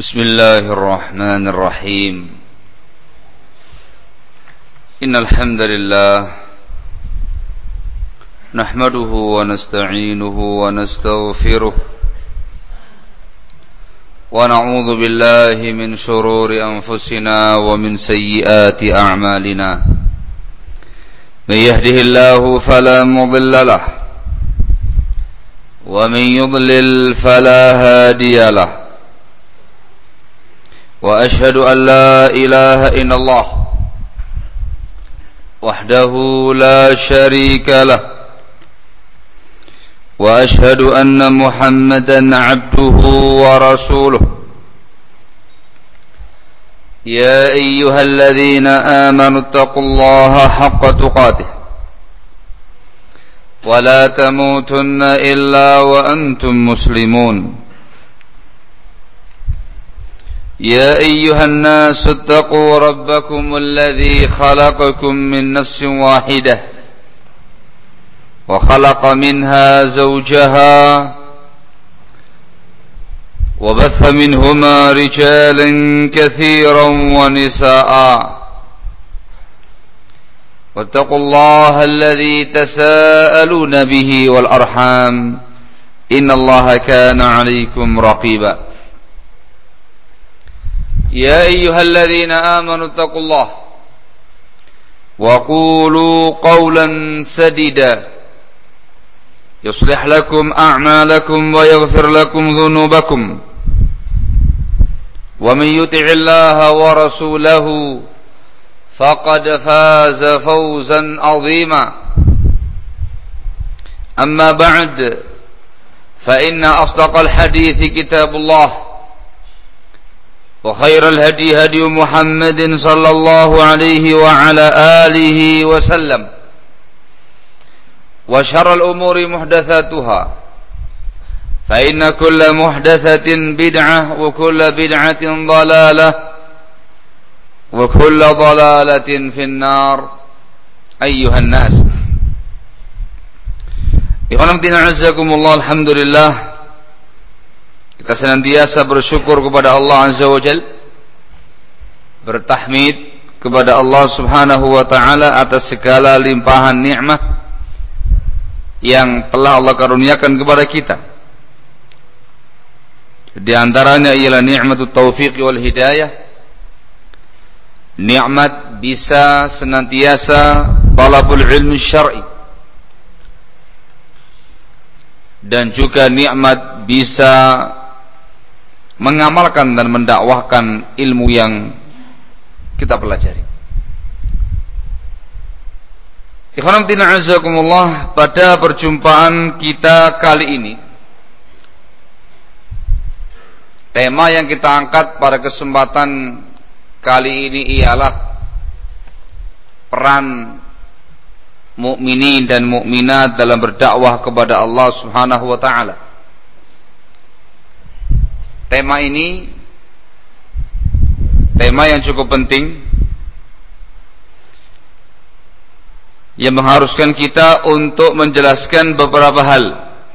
بسم الله الرحمن الرحيم إن الحمد لله نحمده ونستعينه ونستغفره ونعوذ بالله من شرور أنفسنا ومن سيئات أعمالنا من يهده الله فلا مضل له ومن يضلل فلا هادي له وأشهد أن لا إله إلا الله وحده لا شريك له وأشهد أن محمدا عبده ورسوله يا أيها الذين آمنوا اتقوا الله حق تقاته ولا تموتن إلا وأنتم مسلمون يا أيها الناس اتقوا ربكم الذي خلقكم من نفس واحدة وخلق منها زوجها وبث منهما رجالا كثيرا ونساء واتقوا الله الذي تساءلون به والأرحام إن الله كان عليكم رقيبا يا أيها الذين آمنوا اتقوا الله وقولوا قولا سديدا يصلح لكم أعمالكم ويغفر لكم ذنوبكم ومن يطع الله ورسوله فقد فاز فوزا عظيما أما بعد فإن أصدق الحديث كتاب الله وخير الهدي هدي محمد صلى الله عليه وعلى آله وسلم وشر الأمور محدثاتها فإن كل محدثة بدعة وكل بدعة ضلالة وكل ضلالة في النار أيها الناس Ikhwanuddin a'azzakumullah. Alhamdulillah, kita senantiasa bersyukur kepada Allah Azza wa Jal, bertahmid kepada Allah Subhanahu wa ta'ala atas segala limpahan nikmat yang telah Allah karuniakan kepada kita. Di antaranya ialah nikmatut taufiq wal hidayah, nikmat bisa senantiasa talabul ilmi syar'i, dan juga nikmat bisa mengamalkan dan mendakwahkan ilmu yang kita pelajari. Ikhwanuddin a'azzakumullah, pada perjumpaan kita kali ini, tema yang kita angkat pada kesempatan kali ini ialah peran mukminin dan mukminat dalam berdakwah kepada Allah Subhanahu wa ta'ala. Tema ini tema yang cukup penting, yang mengharuskan kita untuk menjelaskan beberapa hal.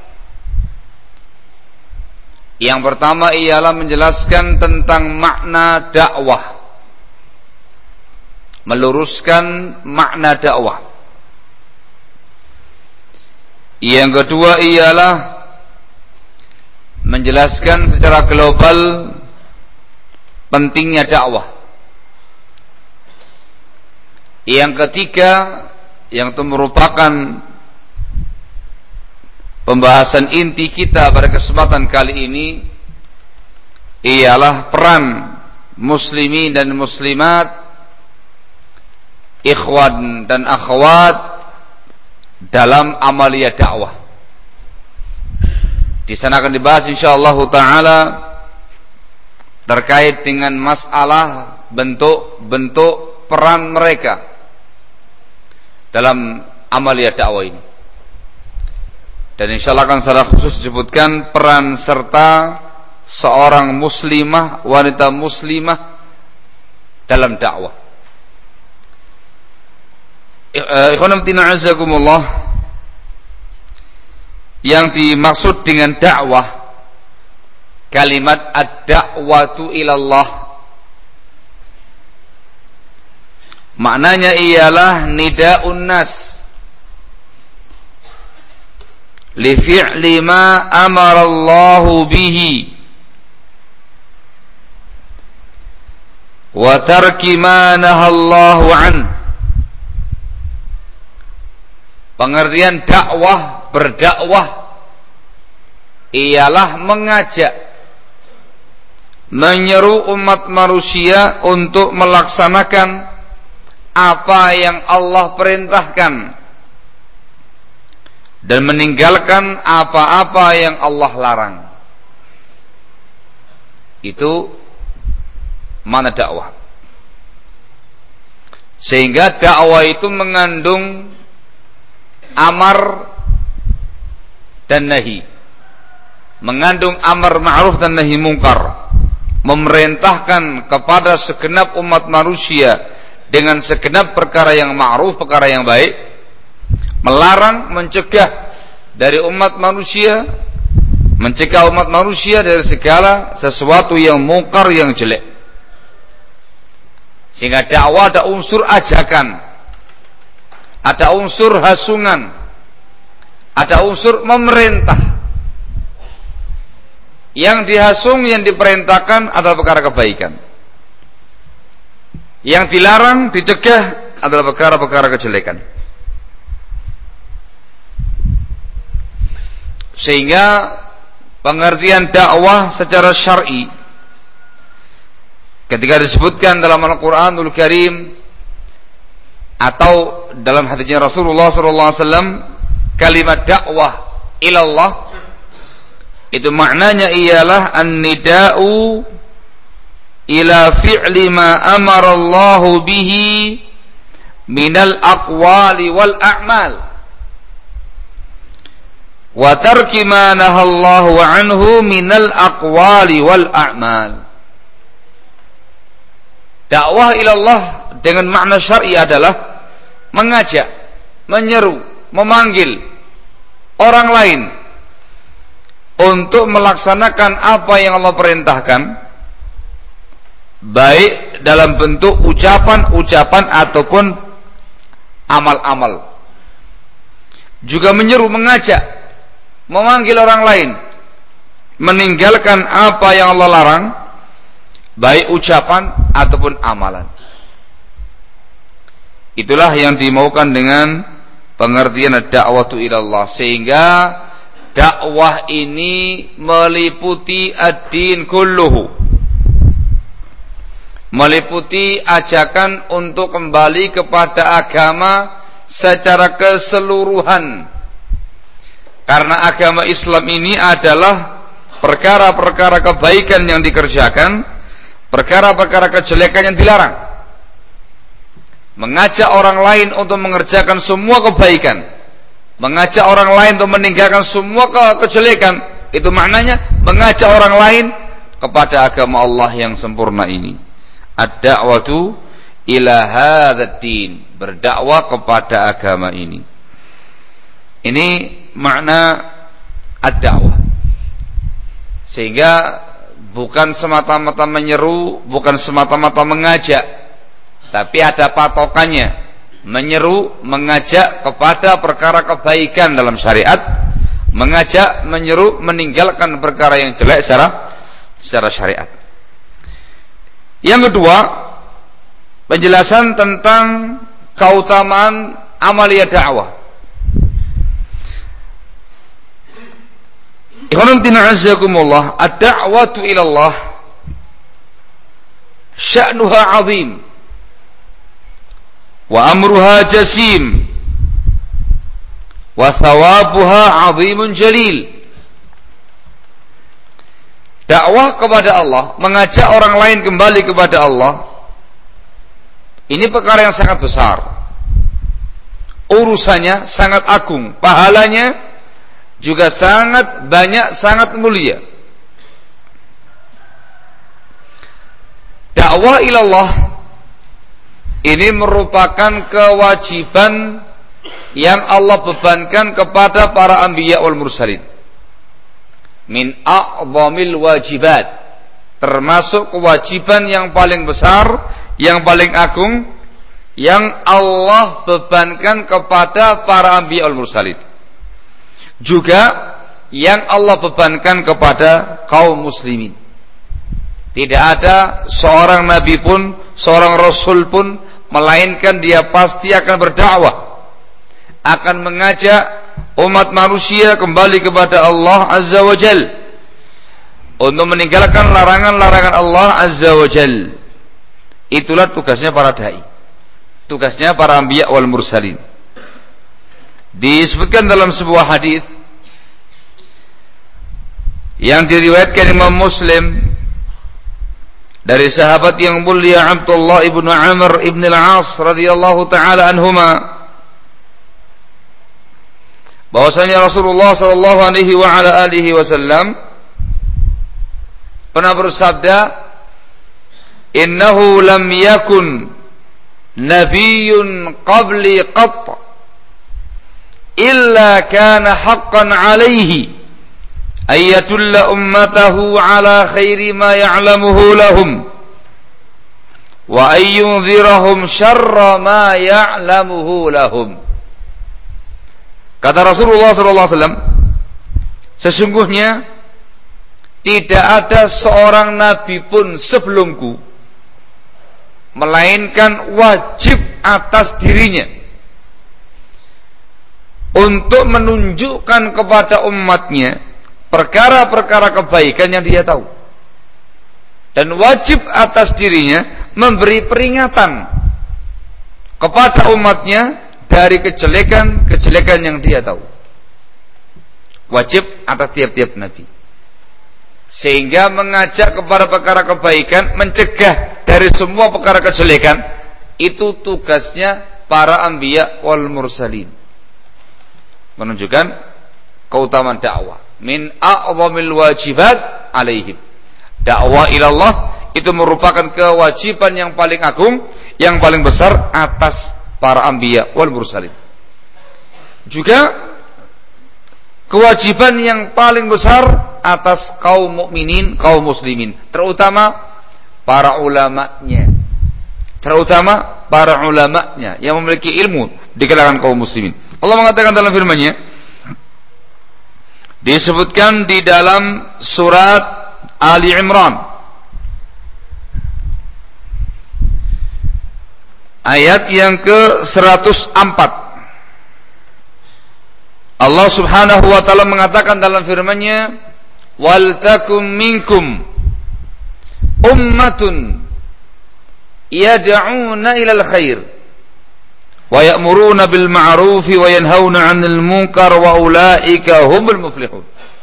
Yang pertama ialah menjelaskan tentang makna dakwah, meluruskan makna dakwah. Yang kedua ialah menjelaskan secara global pentingnya dakwah. Yang ketiga, yang itu merupakan pembahasan inti kita pada kesempatan kali ini, ialah peran muslimin dan muslimat, ikhwan dan akhwat dalam amaliyah dakwah. Di sana akan dibahas insyaallah taala terkait dengan masalah bentuk-bentuk peran mereka dalam amaliyah dakwah ini. Dan insyaallah akan secara khusus disebutkan peran serta seorang muslimah, wanita muslimah dalam dakwah. Ikhwanuddin a'azzakumullah, yang dimaksud dengan dakwah kalimat ad-da'watu ilallah. Maknanya ialah nida'un nas li fi'li ma amara Allahu bihi wa tarki ma nahallahu an. Pengertian dakwah, berdakwah ialah mengajak, menyeru umat manusia untuk melaksanakan apa yang Allah perintahkan dan meninggalkan apa-apa yang Allah larang. Itu mana dakwah. Sehingga dakwah itu mengandung amar dan nahi, mengandung amar ma'ruf dan nahi mungkar, memerintahkan kepada segenap umat manusia dengan segenap perkara yang ma'ruf, perkara yang baik, melarang, mencegah dari umat manusia, mencegah umat manusia dari segala sesuatu yang mungkar, yang jelek. Sehingga dakwah ada unsur ajakan, ada unsur hasungan, ada unsur memerintah. Yang dihasung, yang diperintahkan adalah perkara kebaikan. Yang dilarang, dicegah adalah perkara-perkara kejelekan. Sehingga pengertian dakwah secara syar'i ketika disebutkan dalam Al-Qur'anul Karim atau dalam hadisnya Rasulullah SAW, kalimat dakwah ilallah itu maknanya ialah an-nida'u ila fi'li ma amara Allahu bihi minal aqwali wal a'mal wa tarki ma nahallahu anhu minal aqwali wal a'mal. Dakwah ilallah dengan makna syar'i adalah mengajak, menyeru, memanggil orang lain untuk melaksanakan apa yang Allah perintahkan, baik dalam bentuk ucapan-ucapan ataupun amal-amal. Juga menyeru, mengajak, memanggil orang lain meninggalkan apa yang Allah larang, baik ucapan ataupun amalan. Itulah yang dimaukan dengan pengertian ad-da'watu ilallah. Sehingga dakwah ini meliputi ad-din kulluhu, meliputi ajakan untuk kembali kepada agama secara keseluruhan. Karena agama Islam ini adalah perkara-perkara kebaikan yang dikerjakan, perkara-perkara kejelekan yang dilarang. Mengajak orang lain untuk mengerjakan semua kebaikan, mengajak orang lain untuk meninggalkan semua kejelekan. Itu maknanya mengajak orang lain kepada agama Allah yang sempurna ini. Ad-da'watu ila hadzal din, berdakwah kepada agama ini. Ini makna ad-da'wah. Sehingga bukan semata-mata menyeru, bukan semata-mata mengajak, tapi ada patokannya. Menyeru, mengajak kepada perkara kebaikan dalam syariat, mengajak, menyeru, meninggalkan perkara yang jelek secara syariat. Yang kedua, penjelasan tentang keutamaan amaliyah dakwah. Ikhwanul tina azzakumullah, ad-da'watu ilallah sya'nuha 'azim wa amruha jasim wa thawabuha 'azimun jalil. Dakwah kepada Allah, mengajak orang lain kembali kepada Allah, ini perkara yang sangat besar, urusannya sangat agung, pahalanya juga sangat banyak, sangat mulia. Dakwah ilallah ini merupakan kewajiban yang Allah bebankan kepada para anbiya wal mursalin. min a'zamil wajibat, termasuk kewajiban yang paling besar, yang paling agung, yang Allah bebankan kepada para anbiya wal mursalin, juga yang Allah bebankan kepada kaum muslimin. Tidak ada seorang nabi pun, seorang rasul pun, melainkan dia pasti akan berdakwah, akan mengajak umat manusia kembali kepada Allah Azza wa Jal, untuk meninggalkan larangan-larangan Allah Azza wa Jal. Itulah tugasnya para dai, tugasnya para anbiya wal mursalin. Disebutkan dalam sebuah hadis yang diriwayatkan Imam Muslim dari sahabat yang mulia Abdullah ibnu Amr ibn al-As radhiyallahu taala anhuma, bahwasanya Rasulullah sallallahu alaihi wa ala alihi wasallam pernah bersabda, innahu lam yakun nabiyyun qabli qat illa kana haqqan alaihi ayatulla ummatahu ala khairi ma ya'lamuhu lahum wa ayyunzirahum syarra ma ya'lamuhu lahum. Kata Rasulullah SAW, sesungguhnya tidak ada seorang nabi pun sebelumku melainkan wajib atas dirinya untuk menunjukkan kepada umatnya perkara-perkara kebaikan yang dia tahu, dan wajib atas dirinya memberi peringatan kepada umatnya dari kejelekan-kejelekan yang dia tahu. Wajib atas tiap-tiap nabi, sehingga mengajak kepada perkara kebaikan, mencegah dari semua perkara kejelekan, itu tugasnya para anbiya wal mursalin. Menunjukkan keutamaan dakwah, min a'zamil wajibat alaihim. Dakwah ilallah itu merupakan kewajiban yang paling agung, yang paling besar atas para anbiya wal mursalin. Juga kewajiban yang paling besar atas kaum mukminin, kaum muslimin, terutama para ulamanya. Terutama para ulamanya yang memiliki ilmu di kalangan kaum muslimin. Allah mengatakan dalam firman-Nya, disebutkan di dalam surat Ali Imran ayat yang ke-104, Allah Subhanahu wa taala mengatakan dalam firman-Nya, wal takum minkum ummatun yad'una ilal khair wa ya'muruna bil ma'rufi wa yanhauna 'anil munkar wa ulaika humul muflihun.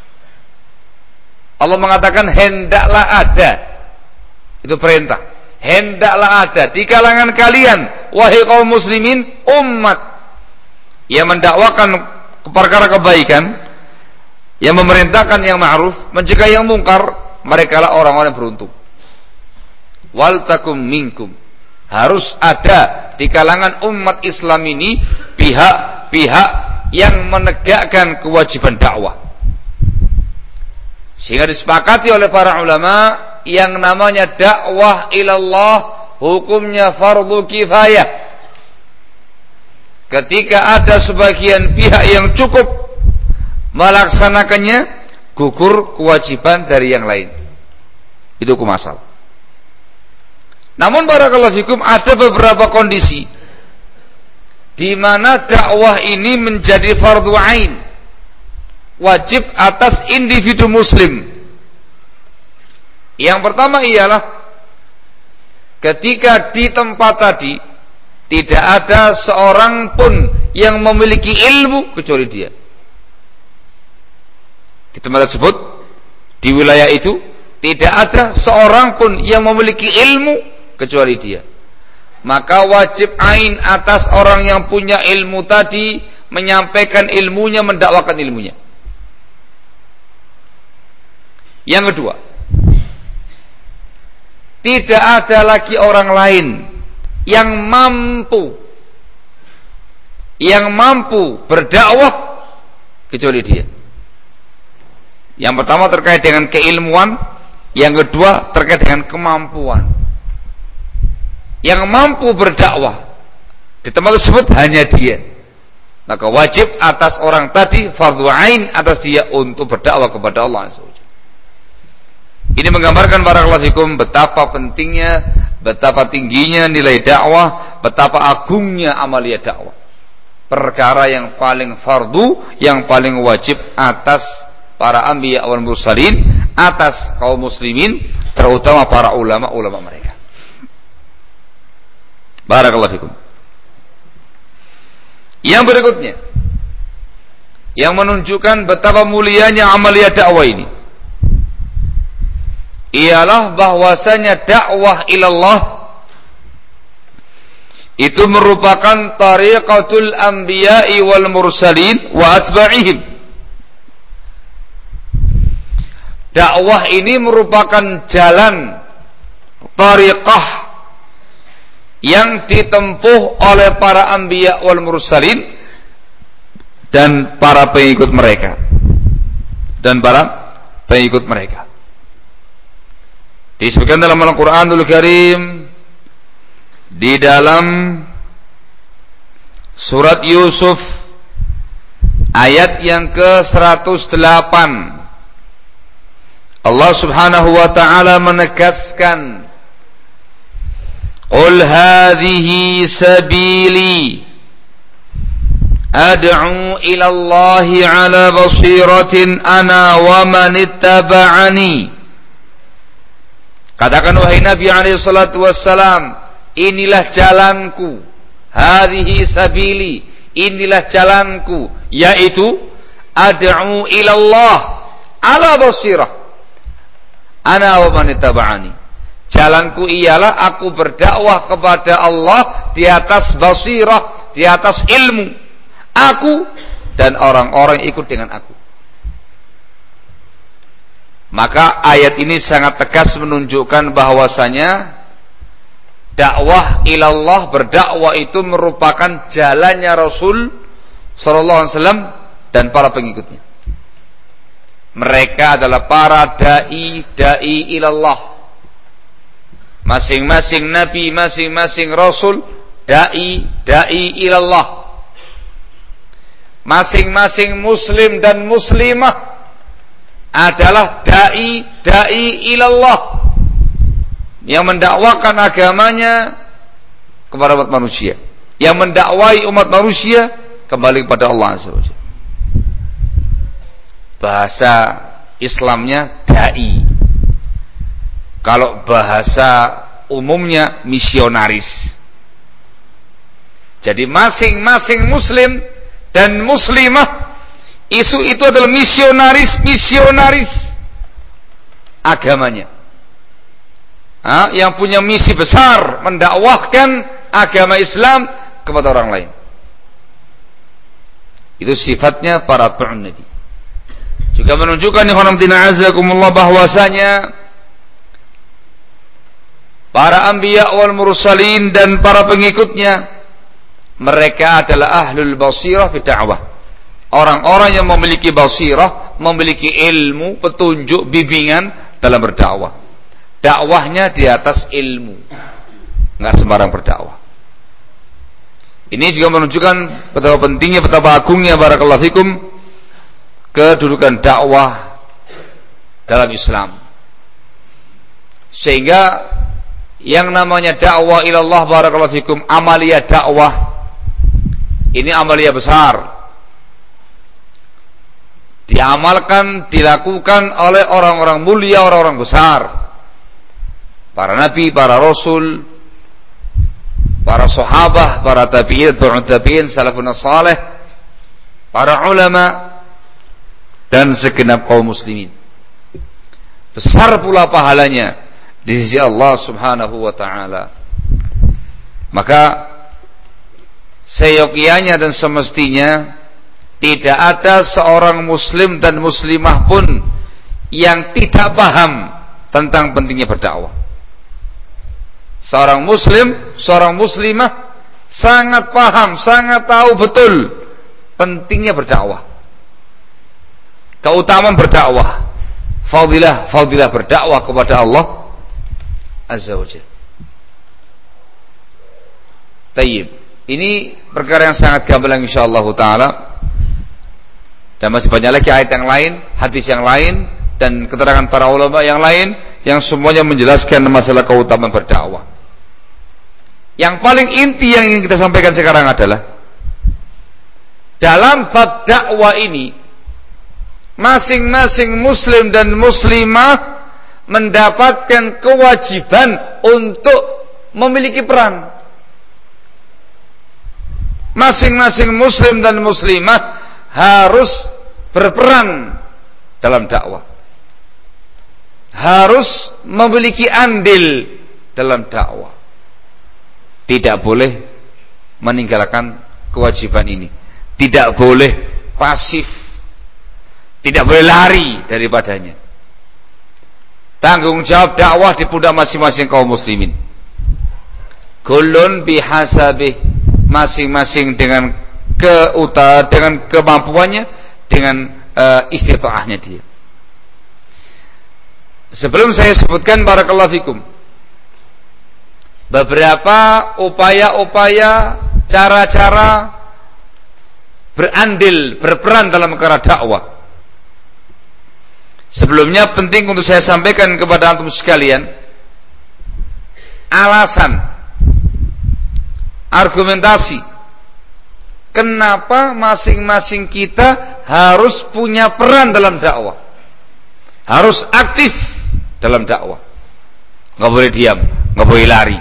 Allah mengatakan hendaklah ada, itu perintah, hendaklah ada di kalangan kalian wahai kaum muslimin umat yang mendakwakan perkara kebaikan, yang memerintahkan yang ma'ruf, mencegah yang mungkar, merekalah orang-orang yang beruntung. Wal takum minkum, harus ada di kalangan umat Islam ini pihak-pihak yang menegakkan kewajiban dakwah, sehingga disepakati oleh para ulama yang namanya dakwah ilallah hukumnya fardu kifayah. Ketika ada sebagian pihak yang cukup melaksanakannya, gugur kewajiban dari yang lain. Itu hukum asal. Namun barakallahu fikum, ada beberapa kondisi di mana dakwah ini menjadi fardu ain, wajib atas individu muslim. Yang pertama ialah ketika di tempat tadi tidak ada seorang pun yang memiliki ilmu kecuali dia. Di tempat tersebut, di wilayah itu tidak ada seorang pun yang memiliki ilmu kecuali dia. Maka wajib ain atas orang yang punya ilmu tadi menyampaikan ilmunya, mendakwakan ilmunya. Yang kedua, tidak ada lagi orang lain yang mampu berdakwah kecuali dia. Yang pertama terkait dengan keilmuan, yang kedua terkait dengan kemampuan. Yang mampu berdakwah di tempat tersebut hanya dia. Maka wajib atas orang tadi, fardhu ain atas dia untuk berdakwah kepada Allah Azza wa Jalla. Ini menggambarkan barakallahu fikum betapa pentingnya, betapa tingginya nilai dakwah, betapa agungnya amalia dakwah. Perkara yang paling fardu, yang paling wajib atas para anbiya wal mursalin, atas kaum muslimin, terutama para ulama-ulama mereka. Barakallahu fikum. Yang berikutnya, yang menunjukkan betapa mulianya amalia dakwah ini, ialah bahwasanya dakwah ilallah itu merupakan tariqatul anbiya'i wal mursalin wa atba'ihim. Dakwah ini merupakan jalan tariqah yang ditempuh oleh para anbiya wal mursalin dan para pengikut mereka. Disebutkan dalam Al-Qur'anul Karim di dalam surat Yusuf ayat yang ke-108. Allah Subhanahu wa taala menegaskan, "Qul hadhihi sabili ad'u ila Allah 'ala basiratin ana wa man ittaba'ani." Katakan wahai Nabi alaihi salatu wassalam, inilah jalanku, hadhihi sabili, inilah jalanku, yaitu ad'u ila Allah 'ala basirah ana wa man ittaba'ani. Jalanku ialah aku berdakwah kepada Allah di atas basirah, di atas ilmu. Aku dan orang-orang ikut dengan aku. Maka ayat ini sangat tegas menunjukkan bahwasanya dakwah ilallah, berdakwah itu merupakan jalannya Rasul sallallahu alaihi wasallam dan para pengikutnya. Mereka adalah para dai ilallah. Masing-masing nabi, masing-masing rasul dai ilallah. Masing-masing muslim dan muslimah adalah dai ilallah, yang mendakwakan agamanya kepada umat manusia, yang mendakwai umat manusia kembali kepada Allah Azza wa Jalla. Bahasa Islamnya dai. Kalau bahasa umumnya misionaris. Jadi masing-masing muslim dan muslimah itu adalah misionaris agamanya. Yang punya misi besar mendakwahkan agama Islam kepada orang lain. Itu sifatnya para atba'un nabi. Juga menunjukkan bahwasanya para anbiya wal mursalin dan para pengikutnya, mereka adalah ahlul basirah fi da'wah. Orang-orang yang memiliki basirah, memiliki ilmu, petunjuk, bimbingan dalam berdakwah. Dakwahnya di atas ilmu, enggak sembarang berdakwah. Ini juga menunjukkan betapa pentingnya, betapa agungnya barakallahu fikum kedudukan dakwah dalam Islam. Sehingga yang namanya dakwah ilallah barakallahu fikum, amalia dakwah, ini amalia besar, diamalkan, dilakukan oleh orang-orang mulia, orang-orang besar, para nabi, para rasul, para sahabat, para tabi'in, salafun salih, para ulama dan segenap kaum muslimin. Besar pula pahalanya di sisi Allah Subhanahu wa taala. Maka seyogianya dan semestinya tidak ada seorang muslim dan muslimah pun yang tidak paham tentang pentingnya berdakwah. Seorang muslim, seorang muslimah sangat paham, sangat tahu betul pentingnya berdakwah, keutamaan berdakwah. fadilah berdakwah kepada Allah Azza wa Jalla. Tayyib. Ini perkara yang sangat gamblang insyaallah taala. Dan masih banyak lagi ayat yang lain, hadis yang lain, dan keterangan para ulama yang lain yang semuanya menjelaskan masalah keutamaan berdakwah. Yang paling inti yang ingin kita sampaikan sekarang adalah dalam bab dakwah ini masing-masing muslim dan muslimah mendapatkan kewajiban untuk memiliki peran. Masing-masing muslim dan muslimah harus berperan dalam dakwah, harus memiliki andil dalam dakwah. Tidak boleh meninggalkan kewajiban ini, tidak boleh pasif, tidak boleh lari daripadanya. Tanggung jawab dakwah di pundak masing-masing kaum muslimin. Kullun bihasabih, masing-masing dengan dengan kemampuannya, dengan istitaahnya dia. Sebelum saya sebutkan barakallahu fikum beberapa upaya-upaya, cara-cara berandil, berperan dalam perkara dakwah, sebelumnya penting untuk saya sampaikan kepada antum sekalian alasan, argumentasi kenapa masing-masing kita harus punya peran dalam dakwah, harus aktif dalam dakwah, nggak boleh diam, nggak boleh lari.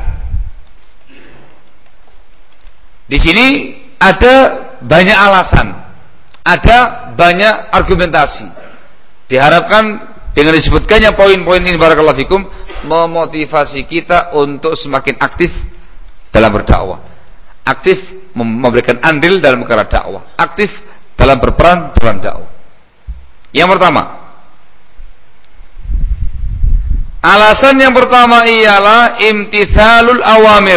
Di sini ada banyak alasan, ada banyak argumentasi. Diharapkan dengan disebutkannya poin-poin ini barakallahu fikum memotivasi kita untuk semakin aktif dalam berdakwah, aktif memberikan andil dalam perkara dakwah, aktif dalam berperan dalam dakwah. Yang pertama, alasan yang pertama ialah imtithalul awamir.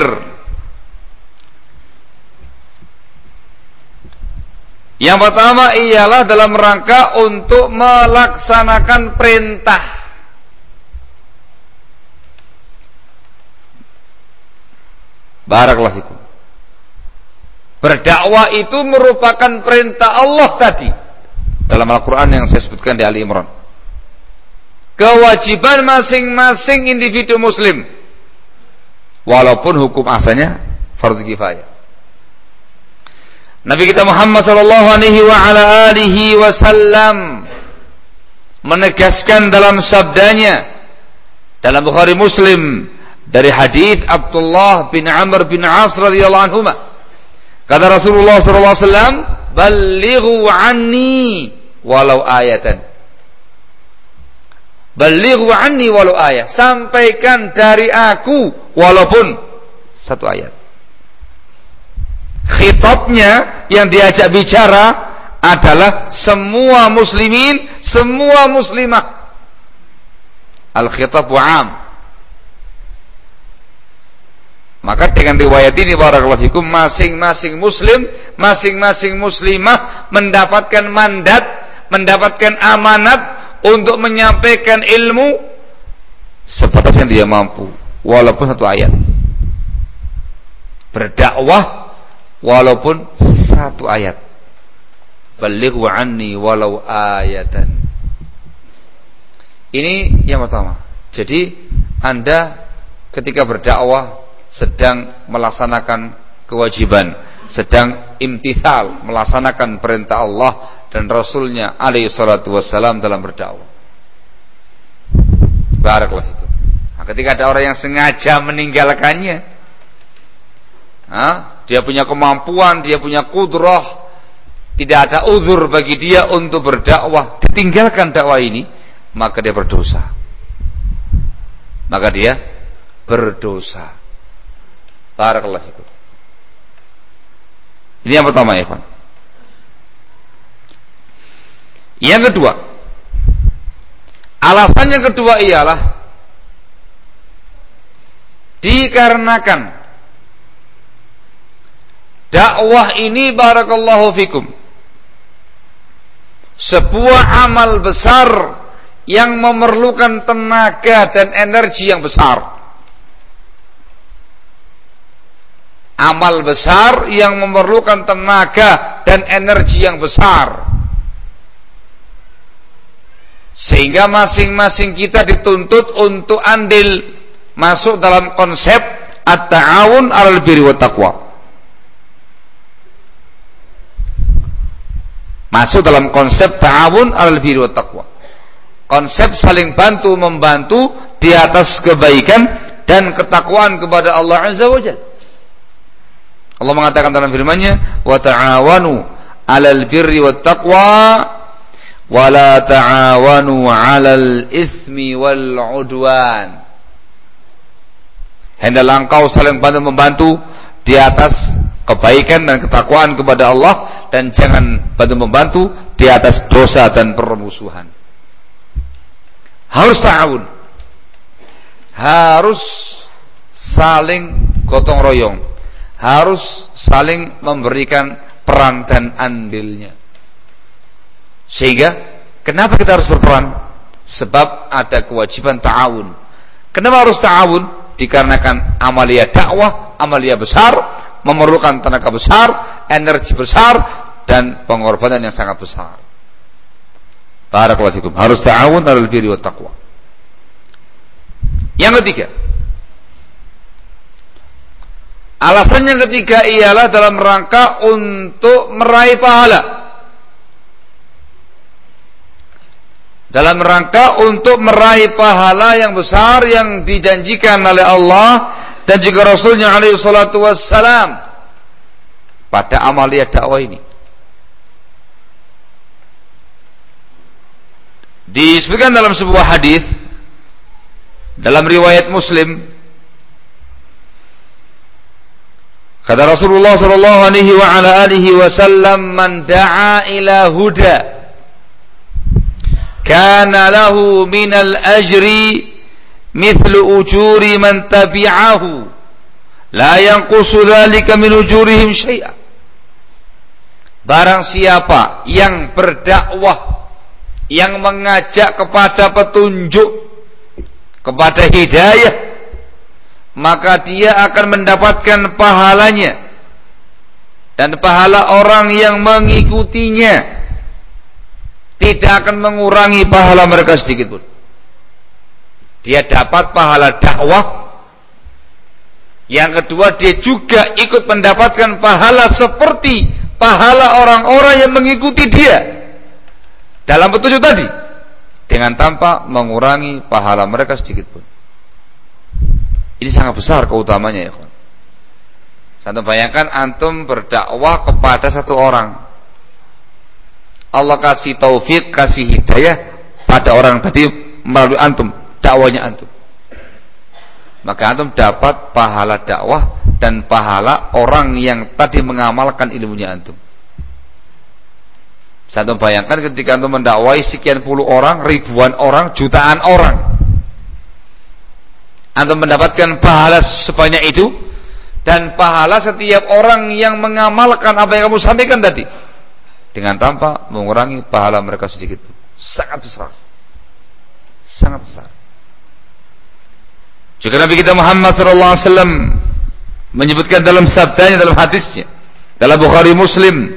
Yang pertama ialah dalam rangka untuk melaksanakan perintah. Barakallahu fikum. Berdakwah itu merupakan perintah Allah tadi dalam Al-Quran yang saya sebutkan di Ali Imran. Kewajiban masing-masing individu muslim, walaupun hukum asalnya fardu kifayah. Nabi kita Muhammad sallallahu alaihi wasallam menegaskan dalam sabdanya dalam Bukhari Muslim dari hadis Abdullah bin Amr bin As radhiyallahu anhuma. Kata Rasulullah SAW, "Ballighu anni walau ayatan." Ballighu anni walau ayat. Sampaikan dari aku walaupun satu ayat. Khitabnya yang diajak bicara adalah semua muslimin, semua muslimah. Al-khitab 'am. Maka dengan riwayat ini barakallahu fikum masing-masing muslim, masing-masing muslimah mendapatkan mandat, mendapatkan amanat untuk menyampaikan ilmu sebatas yang dia mampu, walaupun satu ayat. Berdakwah walaupun satu ayat. Ballighu anni walau ayatan. Ini yang pertama. Jadi Anda ketika berdakwah sedang melaksanakan kewajiban, sedang imtithal, melaksanakan perintah Allah dan Rasulnya alaihi salatu wassalam dalam berdakwah. Barakallahu fikum. Nah, ketika ada orang yang sengaja meninggalkannya, dia punya kemampuan, dia punya kudrah, tidak ada uzur bagi dia untuk berdakwah, ditinggalkan dakwah ini, maka dia berdosa. Maka dia berdosa. Barakallahu fikum. Ini yang pertama ya, Pak. Yang kedua, alasan yang kedua ialah dikarenakan dakwah ini barakallahu fikum sebuah amal besar yang memerlukan tenaga dan energi yang besar. Amal besar yang memerlukan tenaga dan energi yang besar. Sehingga masing-masing kita dituntut untuk andil masuk dalam konsep at-ta'awun 'alal birri wat taqwa. Masuk dalam konsep ta'awun 'alal birri wat taqwa. Konsep saling bantu membantu di atas kebaikan dan ketakwaan kepada Allah Azza wa Jalla. Allah mengatakan dalam firman-Nya, "Wa ta'awanu 'alal birri wat taqwa wa la ta'awanu 'alal itsmi wal 'udwan." Hendaklah engkau saling bantu membantu di atas kebaikan dan ketakwaan kepada Allah, dan jangan bantu membantu di atas dosa dan permusuhan. Harus ta'awun. Harus saling gotong royong. Harus saling memberikan peran dan andilnya. Sehingga kenapa kita harus berperan? Sebab ada kewajiban ta'awun. Kenapa harus ta'awun? Dikarenakan amalia dakwah, amalia besar, memerlukan tenaga besar, energi besar, dan pengorbanan yang sangat besar. Barakallahu fikum. Harus ta'awun 'alal birri wat taqwa. Yang ketiga, alasan yang ketiga ialah dalam rangka untuk meraih pahala. Dalam rangka untuk meraih pahala yang besar yang dijanjikan oleh Allah dan juga Rasulnya alaihi salatu wassalam pada amalia dakwah ini. Disebutkan dalam sebuah hadis dalam riwayat Muslim, kata Rasulullah sallallahu alaihi wa ala alihi wasallam, "Man da'a ila huda kana lahu minal ajri mithlu ujuri man tabi'ahu la yanqusu dzalika min ujurihim syai'a." Barang siapa yang berdakwah, yang mengajak kepada petunjuk, kepada hidayah, maka dia akan mendapatkan pahalanya dan pahala orang yang mengikutinya tidak akan mengurangi pahala mereka sedikit pun. Dia dapat pahala dakwah. Yang kedua, dia juga ikut mendapatkan pahala seperti pahala orang-orang yang mengikuti dia dalam petunjuk tadi, dengan tanpa mengurangi pahala mereka sedikit pun. Ini sangat besar keutamanya ya kawan. Antum bayangkan antum berdakwah kepada satu orang, Allah kasih taufik, kasih hidayah pada orang tadi melalui antum, dakwanya antum, maka antum dapat pahala dakwah dan pahala orang yang tadi mengamalkan ilmunya antum. Antum bayangkan ketika antum mendakwai sekian puluh orang, ribuan orang, jutaan orang, antum mendapatkan pahala sebanyak itu dan pahala setiap orang yang mengamalkan apa yang kamu sampaikan tadi dengan tanpa mengurangi pahala mereka sedikit pun. Sangat besar. Sangat besar. Juga Nabi kita Muhammad sallallahu alaihi wasallam menyebutkan dalam sabdanya, dalam hadisnya dalam Bukhari Muslim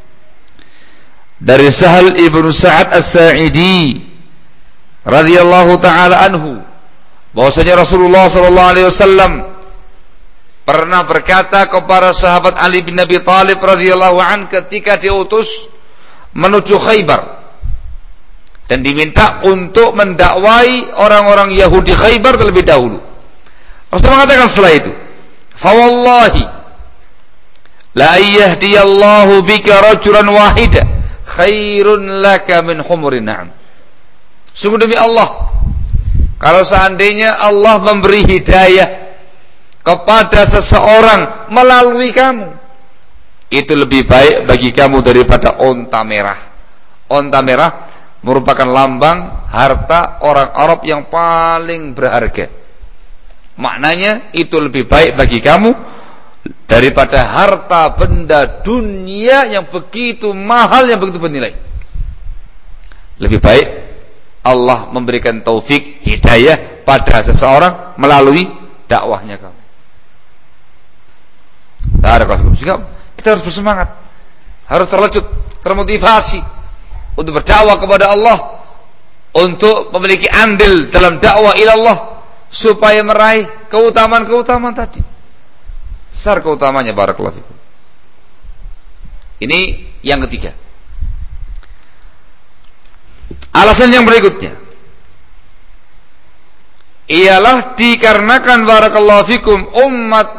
dari Sahal ibnu Sa'ad As-Sa'idi radhiyallahu taala anhu, bahwasanya Rasulullah sallallahu alaihi wasallam pernah berkata kepada sahabat Ali bin Abi Thalib radhiyallahu an ketika diutus menuju Khaybar dan diminta untuk mendakwai orang-orang Yahudi Khaybar terlebih dahulu. Rasul mengatakan setelah itu, "Fa wallahi la yahdiyallahu bika rajulan wahida khairun laka min humurin na'am." Sungguh demi Allah, kalau seandainya Allah memberi hidayah kepada seseorang melalui kamu, itu lebih baik bagi kamu daripada onta merah. Onta merah merupakan lambang harta orang Arab yang paling berharga. Maknanya itu lebih baik bagi kamu daripada harta benda dunia yang begitu mahal, yang begitu bernilai. Lebih baik Allah memberikan taufik, hidayah pada seseorang melalui dakwahnya kamu. Kita harus bersemangat, harus terlecut, termotivasi untuk berdakwah kepada Allah, untuk memiliki andil dalam dakwah ilallah, supaya meraih keutamaan-keutamaan tadi. Besar keutamanya, barakallahu fikum. Ini yang ketiga. Alasan yang berikutnya ialah dikarenakan, barakallahu fikum, umat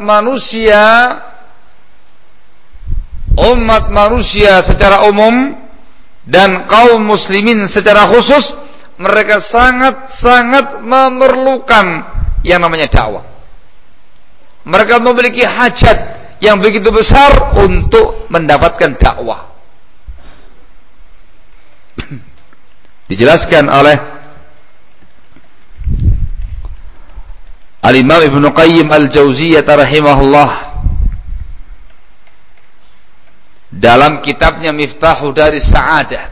manusia secara umum dan kaum muslimin secara khusus, mereka sangat-sangat memerlukan yang namanya dakwah. Mereka memiliki hajat yang begitu besar untuk mendapatkan dakwah. Dijelaskan oleh Al-Imam Ibnu Qayyim Al-Jauziyah rahimahullah dalam kitabnya Miftahu Daris Sa'adah.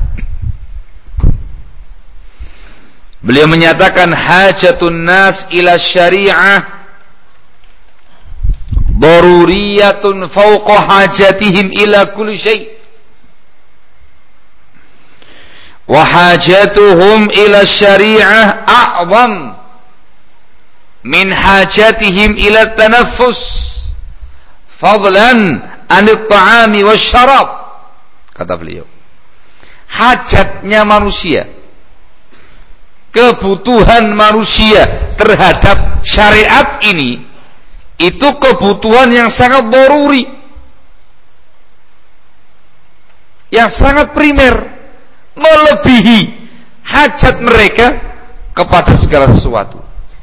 Beliau menyatakan, hajatun nas ila syari'ah daruriyatun fawqa hajatihim ila kulli syai', wa hajatuhum ila syari'ah a'zam min hajatihim ila tanaffus fadlan anit ta'ami wasyarab. Kata beliau, hajatnya manusia, kebutuhan manusia terhadap syariat ini, itu kebutuhan yang sangat daruri, yang sangat primer, melebihi hajat mereka kepada segala sesuatu.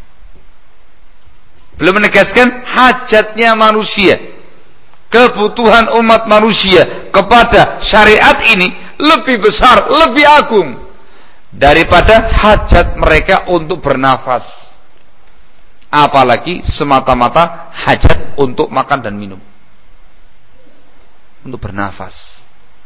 Belum menegaskan hajatnya manusia, kebutuhan umat manusia kepada syariat ini lebih besar, lebih agung daripada hajat mereka untuk bernafas, apalagi semata-mata hajat untuk makan dan minum, untuk bernafas.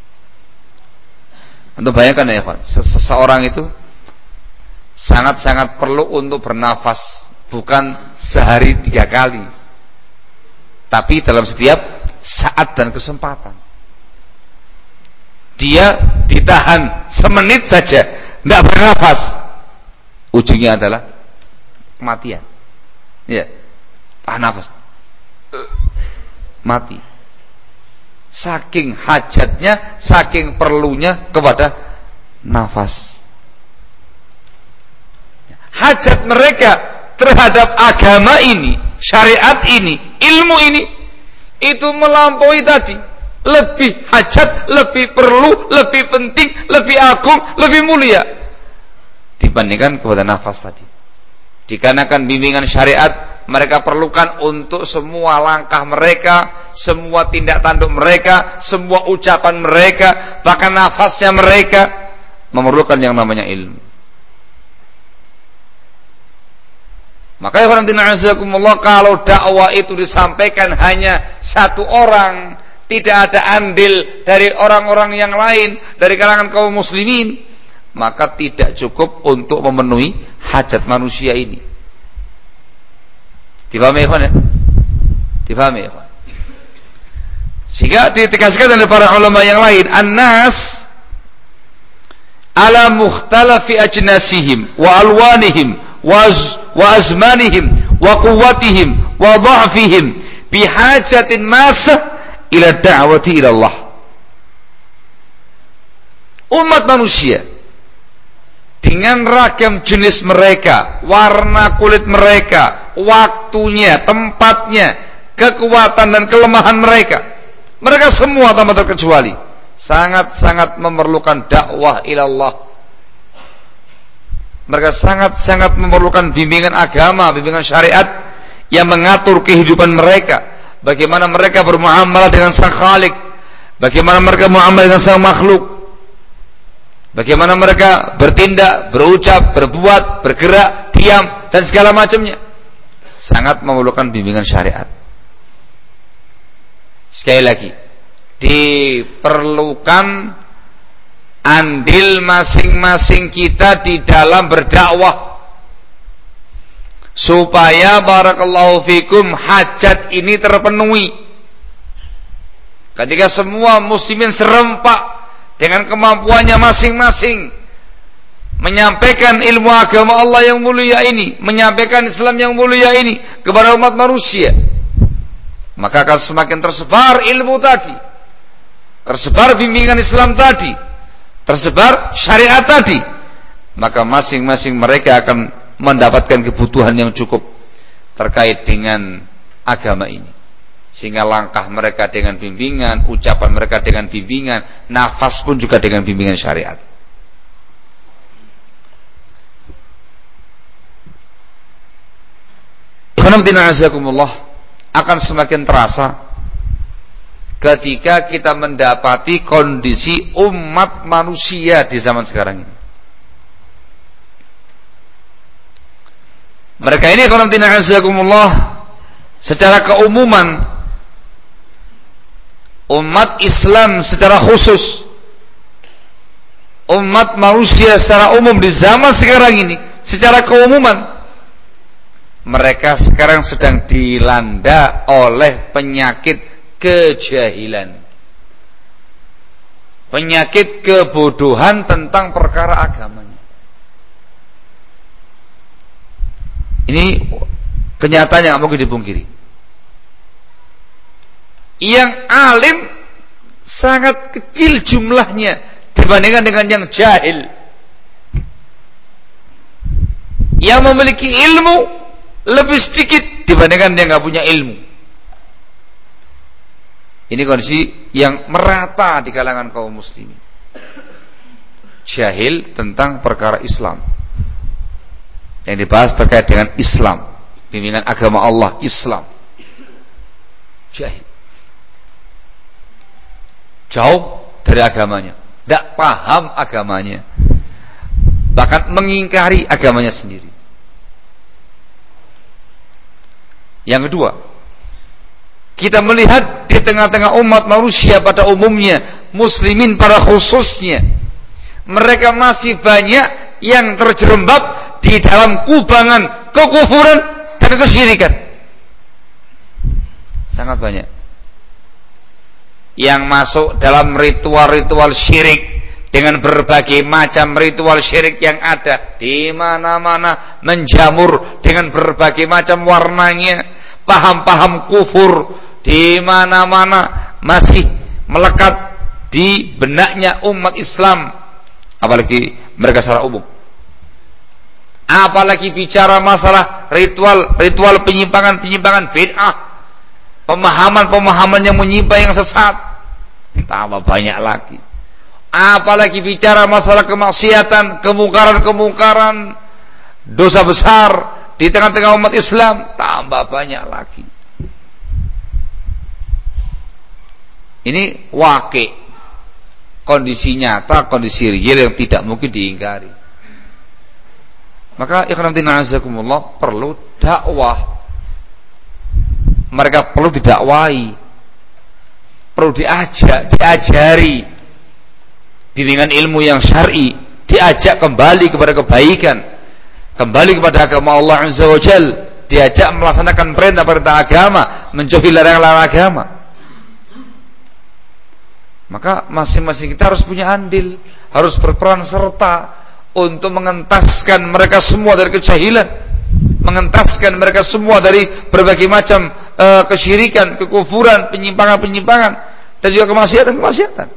Untuk bayangkan ya kawan, seseorang itu sangat-sangat perlu untuk bernafas, bukan sehari 3 kali, tapi dalam setiap saat dan kesempatan. Dia ditahan semenit saja tidak bernafas, ujungnya adalah kematian. Ya, tahan nafas, mati. Saking hajatnya, saking perlunya kepada nafas. Hajat mereka terhadap agama ini, syariat ini, ilmu ini, itu melampaui tadi. Lebih hajat, lebih perlu, lebih penting, lebih agung, lebih mulia dibandingkan kepada nafas tadi. Dikarenakan bimbingan syariat mereka perlukan untuk semua langkah mereka, semua tindak tanduk mereka, semua ucapan mereka, bahkan nafasnya mereka memerlukan yang namanya ilmu. Makanya kalau dakwah itu disampaikan hanya satu orang, tidak ada andil dari orang-orang yang lain, dari kalangan kaum muslimin, maka tidak cukup untuk memenuhi hajat manusia ini. Dipahami ya? Dipahami ya? Sehingga ditegaskan oleh para ulama yang lain, an-nas ala mukhtalafi ajnasihim wa alwanihim wa azmanihim wa quwwatihim wa dha'fihim bihajatin masah ila da'wati ila Allah. Umat manusia dengan ragam jenis mereka, warna kulit mereka, waktunya, tempatnya, kekuatan dan kelemahan mereka, mereka semua tanpa terkecuali sangat-sangat memerlukan dakwah ilallah. Mereka sangat-sangat memerlukan bimbingan agama, bimbingan syariat yang mengatur kehidupan mereka. Bagaimana mereka bermuamalah dengan sang Khalik, bagaimana mereka muamalah dengan sang makhluk, bagaimana mereka bertindak, berucap, berbuat, bergerak, diam, dan segala macamnya. Sangat memerlukan bimbingan syariat. Sekali lagi, diperlukan andil masing-masing kita di dalam berdakwah, supaya barakallahu fikum hajat ini terpenuhi. Ketika semua muslimin serempak dengan kemampuannya masing-masing menyampaikan ilmu agama Allah yang mulia ini, menyampaikan Islam yang mulia ini kepada umat manusia, maka akan semakin tersebar ilmu tadi, tersebar bimbingan Islam tadi, tersebar syariat tadi. Maka masing-masing mereka akan mendapatkan kebutuhan yang cukup terkait dengan agama ini, sehingga langkah mereka dengan bimbingan, ucapan mereka dengan bimbingan, nafas pun juga dengan bimbingan syariat. Akan semakin terasa ketika kita mendapati kondisi umat manusia di zaman sekarang ini. Mereka ini secara keumuman, umat Islam secara khusus, umat manusia secara umum di zaman sekarang ini secara keumuman, mereka sekarang sedang dilanda oleh penyakit kejahilan, penyakit kebodohan tentang perkara agamanya. Ini kenyataan yang nggak mungkin dipungkiri. Yang alim sangat kecil jumlahnya dibandingkan dengan yang jahil. Yang memiliki ilmu lebih sedikit dibandingkan yang nggak punya ilmu. Ini kondisi yang merata di kalangan kaum muslimin. Jahil tentang perkara Islam. Yang dibahas terkait dengan Islam, bimbingan agama Allah, Islam. Jahil. Jauh dari agamanya, tidak paham agamanya, bahkan mengingkari agamanya sendiri. Yang kedua, kita melihat di tengah-tengah umat manusia pada umumnya, muslimin pada khususnya, mereka masih banyak yang terjerembab di dalam kubangan kekufuran dan kesyirikan. Sangat banyak yang masuk dalam ritual-ritual syirik dengan berbagai macam ritual syirik yang ada di mana-mana, menjamur dengan berbagai macam warnanya, paham-paham kufur di mana-mana masih melekat di benaknya umat Islam, apalagi mereka secara umum. Apalagi bicara masalah ritual penyimpangan bid'ah, pemahaman yang menyimpang, yang sesat, tambah banyak lagi. Apalagi bicara masalah kemaksiatan, kemungkaran, dosa besar di tengah-tengah umat Islam, tambah banyak lagi. Ini wakil, kondisi nyata, kondisi real yang tidak mungkin diingkari. Maka ikhwan fillah azakumullah, perlu dakwah. Mereka perlu didakwai, perlu diajari bimbingan ilmu yang syar'i, diajak kembali kepada kebaikan, kembali kepada agama Allah Azza wa Jalla, diajak melaksanakan perintah-perintah agama, menjauhi larangan-larangan agama. Maka masing-masing kita harus punya andil, harus berperan serta untuk mengentaskan mereka semua dari kejahilan, mengentaskan mereka semua dari berbagai macam kesyirikan, kekufuran, penyimpangan dan juga kemaksiatan.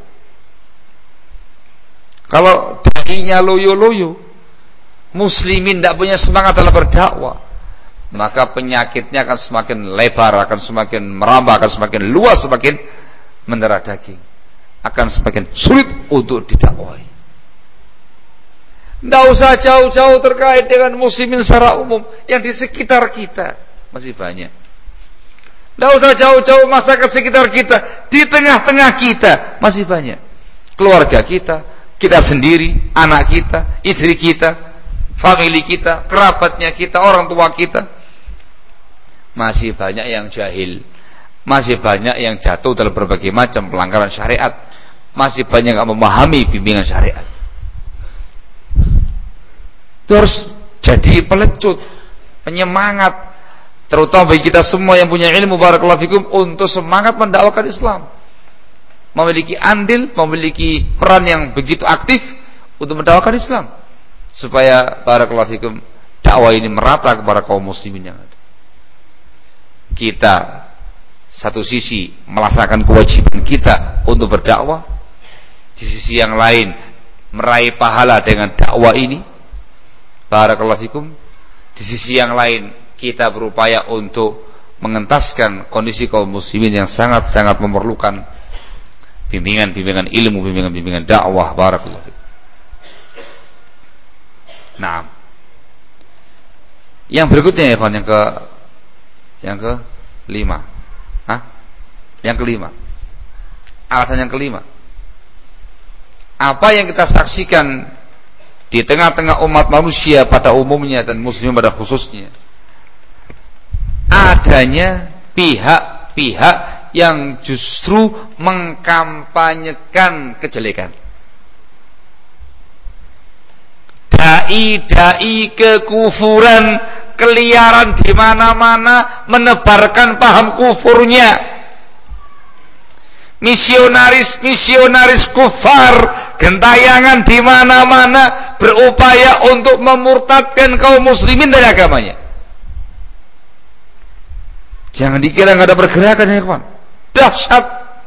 Kalau dahinya loyo-loyo, muslimin tidak punya semangat dalam berdakwah, maka penyakitnya akan semakin lebar, akan semakin merambah, akan semakin luas, semakin mendarah daging, akan semakin sulit untuk didakwai. Tidak usah jauh-jauh terkait dengan muslimin secara umum, yang di sekitar kita masih banyak. Tidak usah jauh-jauh masyarakat sekitar kita, di tengah-tengah kita masih banyak. Keluarga kita, kita sendiri, anak kita, istri kita, famili kita, kerabatnya kita, orang tua kita, masih banyak yang jahil, masih banyak yang jatuh dalam berbagai macam pelanggaran syariat, masih banyak yang memahami bimbingan syariat. Itu harus jadi pelecut, penyemangat, terutama bagi kita semua yang punya ilmu, barakallahu fikum, untuk semangat mendakwakan Islam, memiliki andil, memiliki peran yang begitu aktif untuk mendakwakan Islam, supaya barakallahu fikum dakwah ini merata kepada kaum muslimin yang ada. Kita satu sisi melaksanakan kewajiban kita untuk berdakwah, di sisi yang lain meraih pahala dengan dakwah ini, barakallahu fikum. Di sisi yang lain kita berupaya untuk mengentaskan kondisi kaum muslimin yang sangat-sangat memerlukan bimbingan-bimbingan ilmu, bimbingan-bimbingan dakwah, barakallahu fikum. Nah, yang berikutnya ya kawan, yang ke lima. Yang kelima. Alasan yang kelima. Apa yang kita saksikan di tengah-tengah umat manusia pada umumnya dan muslim pada khususnya, adanya pihak-pihak yang justru mengkampanyekan kejelekan. Dai-dai kekufuran keliaran di mana-mana menebarkan paham kufurnya. Misionaris kufar gentayangan di mana-mana berupaya untuk memurtadkan kaum muslimin dari agamanya. Jangan dikira nggak ada pergerakan ya kawan. Dahsyat.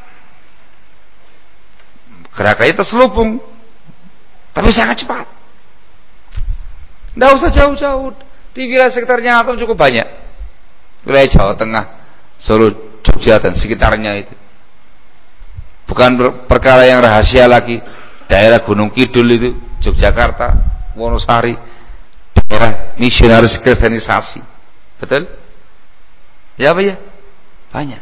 Gerakannya terselubung, tapi sangat cepat. Nggak usah jauh-jauh. Di wilayah sekitarnya atau cukup banyak. Wilayah Jawa Tengah, Solo, Jogja dan sekitarnya itu. Bukan perkara yang rahasia lagi. Daerah Gunung Kidul itu, Yogyakarta, Wonosari, daerah misionaris kristenisasi. Betul? Ya apa ya? Banyak.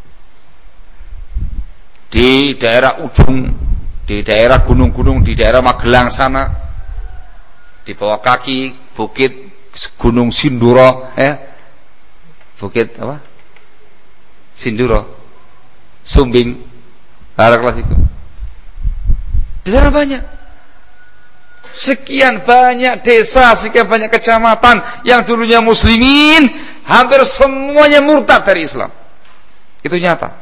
Di daerah ujung, di daerah gunung-gunung, di daerah Magelang sana, di bawah kaki bukit Gunung Sinduro, bukit apa? Sinduro, Sumbing, barakallahu fikum. Di sana banyak. Sekian banyak desa, sekian banyak kecamatan yang dulunya muslimin, hampir semuanya murtad dari Islam. Itu nyata.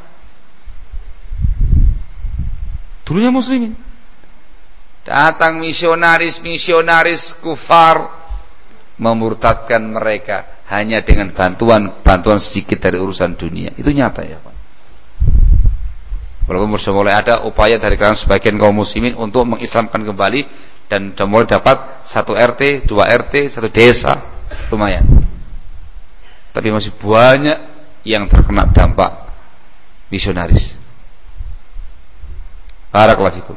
Dulunya muslimin. Datang misionaris kufar memurtadkan mereka hanya dengan bantuan sedikit dari urusan dunia. Itu nyata ya Pak. Walaupun sudah mulai ada upaya dari kalangan sebagian kaum muslimin untuk mengislamkan kembali, dan sudah mulai dapat 1 RT, 2 RT, 1 desa, lumayan. Tapi masih banyak yang terkena dampak misionaris. Barakallahu fikum.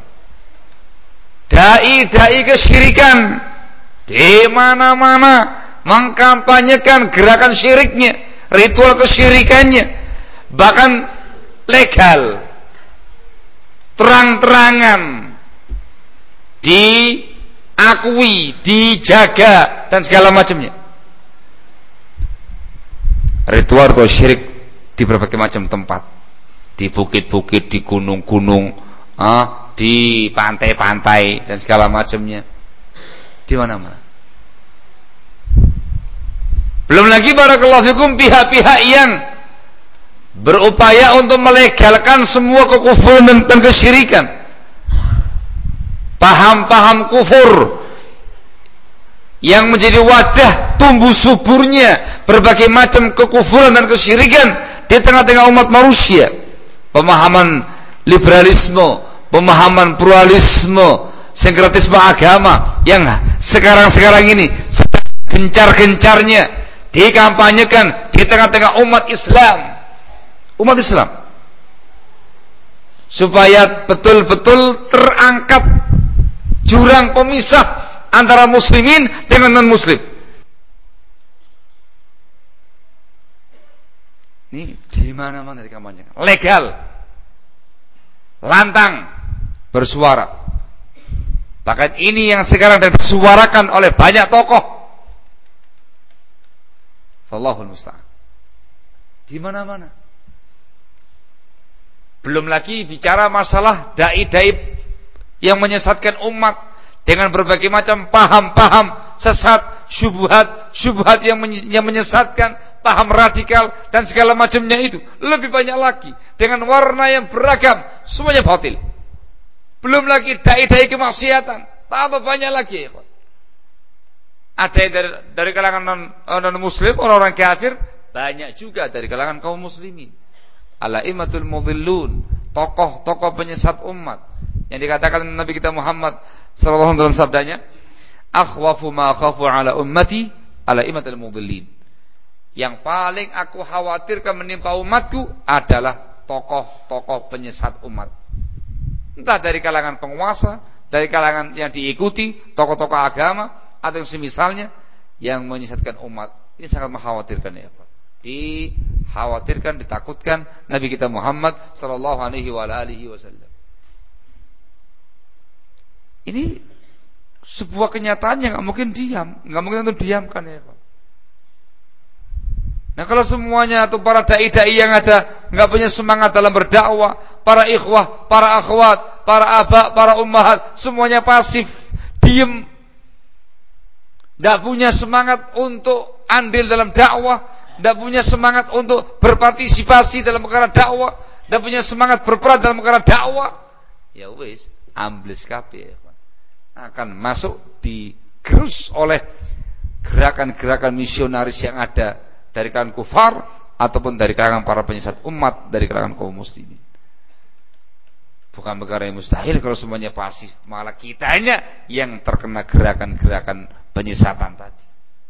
Dai-dai kesyirikan di mana-mana mengkampanyekan gerakan syiriknya, ritual kesyirikannya, bahkan legal, terang-terangan, diakui, dijaga dan segala macamnya. Ritual syirik di berbagai macam tempat, di bukit-bukit, di gunung-gunung, di pantai-pantai dan segala macamnya, di mana-mana. Belum lagi barakallahu fikum pihak-pihak yang berupaya untuk melegalkan semua kekufuran dan kesyirikan, paham-paham kufur yang menjadi wadah tumbuh suburnya berbagai macam kekufuran dan kesyirikan di tengah-tengah umat manusia. Pemahaman liberalisme, pemahaman pluralisme, sinkretisme agama yang sekarang-sekarang ini sedang gencar-gencarnya dikampanyekan di tengah-tengah umat Islam, supaya betul-betul terangkat jurang pemisah antara muslimin dengan non-muslim. Ini di mana-mana dikampanyekan, legal, lantang bersuara. Bahkan ini yang sekarang disuarakan oleh banyak tokoh. Wallahul musta'an. Di mana-mana. Belum lagi bicara masalah dai-dai yang menyesatkan umat dengan berbagai macam paham-paham sesat, syubhat yang menyesatkan, paham radikal dan segala macamnya itu. Lebih banyak lagi dengan warna yang beragam, semuanya batil. Belum lagi dai-dai kemaksiatan, tambah banyak lagi ya, Pak. Ada yang dari kalangan non muslim, orang-orang kafir, banyak juga dari kalangan kaum muslimin. Al-a'immatul mudhillun, tokoh-tokoh penyesat umat yang dikatakan Nabi kita Muhammad sallallahu alaihi wasallam dalam sabdanya, akhwafu ma khafu ala ummati al-a'immatul mudhillin. Yang paling aku khawatirkan menimpa umatku adalah tokoh-tokoh penyesat umat. Entah dari kalangan penguasa, dari kalangan yang diikuti, tokoh-tokoh agama atau yang semisalnya yang menyesatkan umat. Ini sangat mengkhawatirkan ya Pak. Dikhawatirkan, ditakutkan Nabi kita Muhammad sallallahu alaihi wasallam. Ini sebuah kenyataan yang nggak mungkin untuk diamkan ya Pak. Nah kalau semuanya atau para dai-dai yang ada nggak punya semangat dalam berdakwah, para ikhwah, para akhwat, para aba, para ummahat, semuanya pasif, diem, nggak punya semangat untuk andil dalam dakwah, nggak punya semangat untuk berpartisipasi dalam perkara dakwah, nggak punya semangat berperan dalam perkara dakwah, ya wis, ambles kabeh akan masuk digerus oleh gerakan-gerakan misionaris yang ada dari kalangan kufar ataupun dari kalangan para penyesat umat dari kalangan kaum muslimin. Bukan perkara yang mustahil kalau semuanya pasif, malah kitanya yang terkena gerakan-gerakan penyesatan tadi.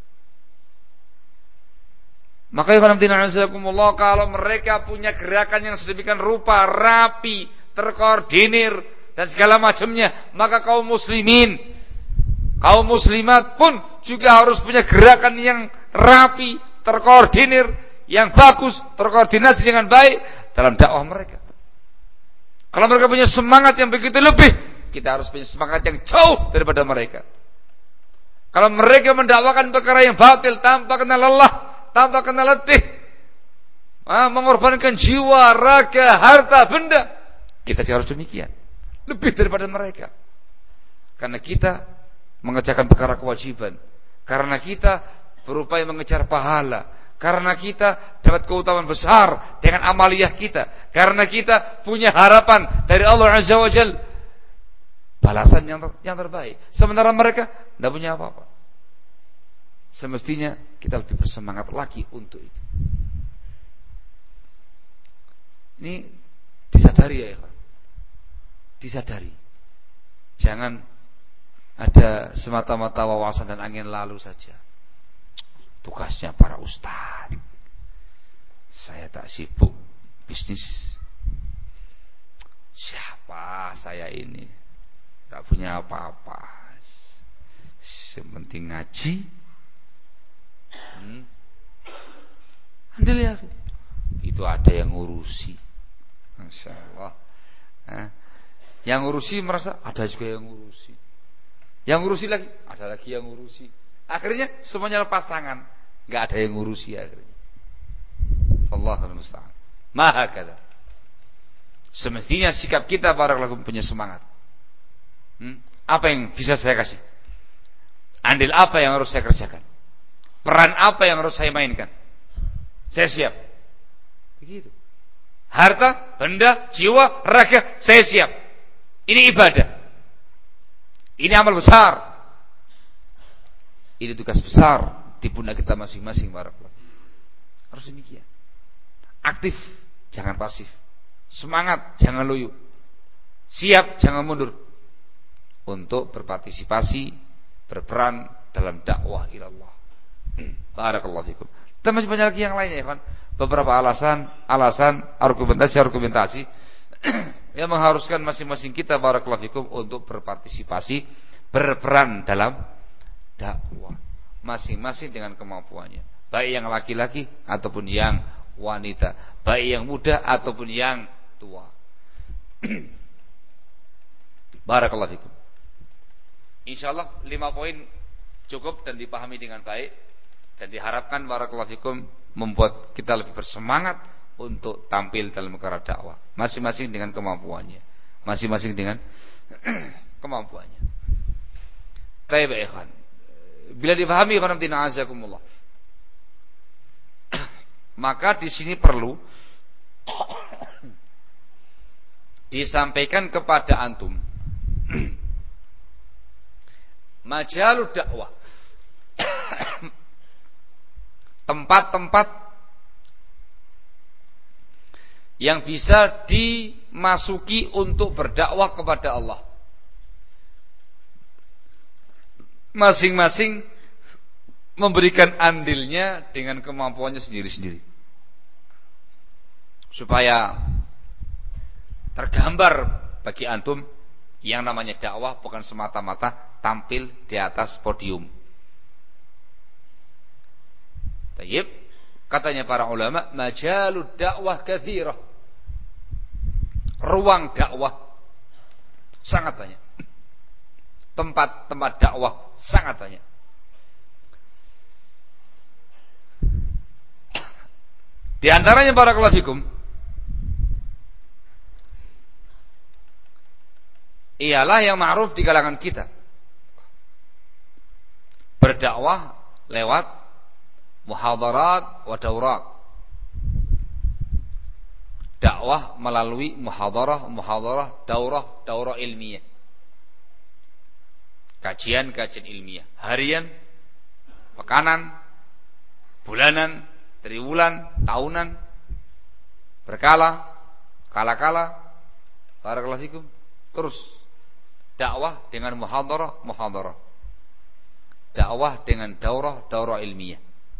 Maka kalau mereka punya gerakan yang sedemikian rupa, rapi, terkoordinir dan segala macamnya, maka kaum muslimin, kaum muslimat pun juga harus punya gerakan yang rapi, terkoordinir, yang bagus, terkoordinasi dengan baik dalam dakwah mereka. Kalau mereka punya semangat yang begitu lebih, kita harus punya semangat yang jauh daripada mereka. Kalau mereka mendakwakan perkara yang batil tanpa kenal lelah, tanpa kenal letih, mengorbankan jiwa, raga, harta, benda, kita harus demikian, lebih daripada mereka. Karena kita mengerjakan perkara kewajiban, karena kita berupaya mengejar pahala, karena kita dapat keutamaan besar dengan amaliyah kita, karena kita punya harapan dari Allah Azza wa Jalla, balasan yang terbaik. Sementara mereka tidak punya apa-apa. Semestinya kita lebih bersemangat lagi untuk itu. Ini disadari ya, disadari. Jangan ada semata-mata wawasan dan angin lalu saja. Tugasnya para ustaz. Saya tak sibuk bisnis. Siapa saya ini? Tak punya apa-apa. Sementing ngaji. Andil ya. Itu ada yang ngurusi. Masya Allah. Yang ngurusi merasa ada juga yang ngurusi. Yang ngurusi lagi ada lagi yang ngurusi. Akhirnya semuanya lepas tangan, nggak ada yang ngurusi akhirnya. Allahul musta'an. Maha kada. Semestinya sikap kita para pelaku punya semangat. Apa yang bisa saya kasih? Andil apa yang harus saya kerjakan? Peran apa yang harus saya mainkan? Saya siap. Begitu. Harta, benda, jiwa, raga, saya siap. Ini ibadah. Ini amal besar. Ini tugas besar di pundak kita masing-masing, barakallahu. Harus demikian. Aktif, jangan pasif. Semangat, jangan loyo. Siap, jangan mundur. Untuk berpartisipasi, berperan dalam dakwah ilallah. Barakallahu fikum. Dan masih banyak lagi yang lainnya, kan? Beberapa alasan, argumentasi yang mengharuskan masing-masing kita, barakallahu fikum, untuk berpartisipasi, berperan dalam dakwah, masing-masing dengan kemampuannya, baik yang laki-laki ataupun yang wanita, baik yang muda ataupun yang tua. Barakallahu fikum. Insyaallah 5 poin cukup dan dipahami dengan baik, dan diharapkan barakallahu fikum membuat kita lebih bersemangat untuk tampil dalam perkara dakwah, masing-masing dengan kemampuannya, masing-masing dengan kemampuannya. Baik, ikhwan. Bila dipahami ikhwan fillah azakumullah, maka di sini perlu disampaikan kepada antum majalud dakwah, tempat-tempat yang bisa dimasuki untuk berdakwah kepada Allah. Masing-masing memberikan andilnya dengan kemampuannya sendiri-sendiri, supaya tergambar bagi antum yang namanya dakwah bukan semata-mata tampil di atas podium. Tayyib, katanya para ulama, majalud dakwah katsirah. Ruang dakwah sangat banyak. Tempat-tempat dakwah sangat banyak. Di antaranya barakallahu fikum, ialah yang ma'ruf di kalangan kita, berdakwah lewat muhadharat wa daurat. Dakwah melalui muhadharah, daurah ilmiah. Kajian ilmiah, harian, pekanan, bulanan, triwulan, tahunan, berkala, kala-kala. Barakallahu fikum. Terus dakwah dengan muhadharah. Dakwah dengan daurah ilmiah.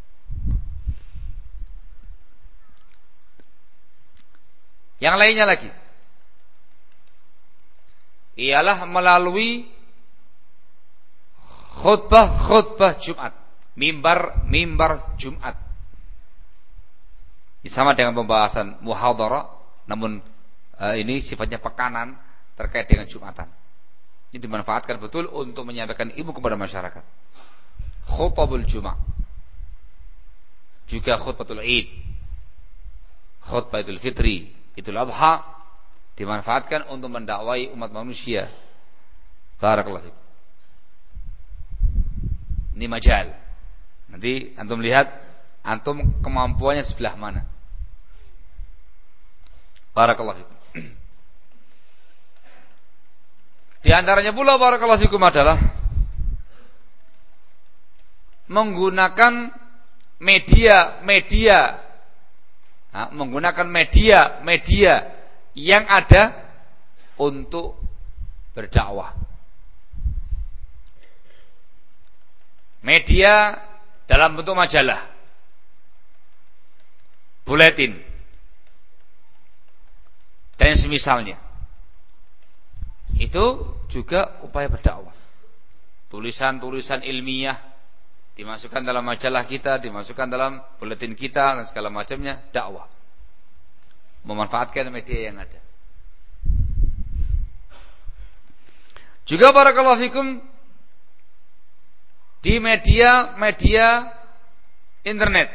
Yang lainnya lagi ialah melalui khutbah Jumat, mimbar Jumat. Ini sama dengan pembahasan muhadharah, namun ini sifatnya pekanan terkait dengan Jumatan. Ini dimanfaatkan betul untuk menyampaikan ilmu kepada masyarakat. Khutbul Jumat, juga khutbatul Id, khutbah Idul Fitri, Idul Adha, dimanfaatkan untuk mendakwai umat manusia. Barakallahu fikum. Ini majal. Nanti antum lihat antum kemampuannya sebelah mana. Barakallahu fikum. Di antaranya pula barakallahu fikum adalah menggunakan media yang ada untuk berdakwah. Media dalam bentuk majalah, buletin, dan semisalnya. Itu juga upaya berdakwah. Tulisan-tulisan ilmiah dimasukkan dalam majalah kita, dimasukkan dalam buletin kita, dan segala macamnya, dakwah. Memanfaatkan media yang ada. Juga barakallahu fikum, di media internet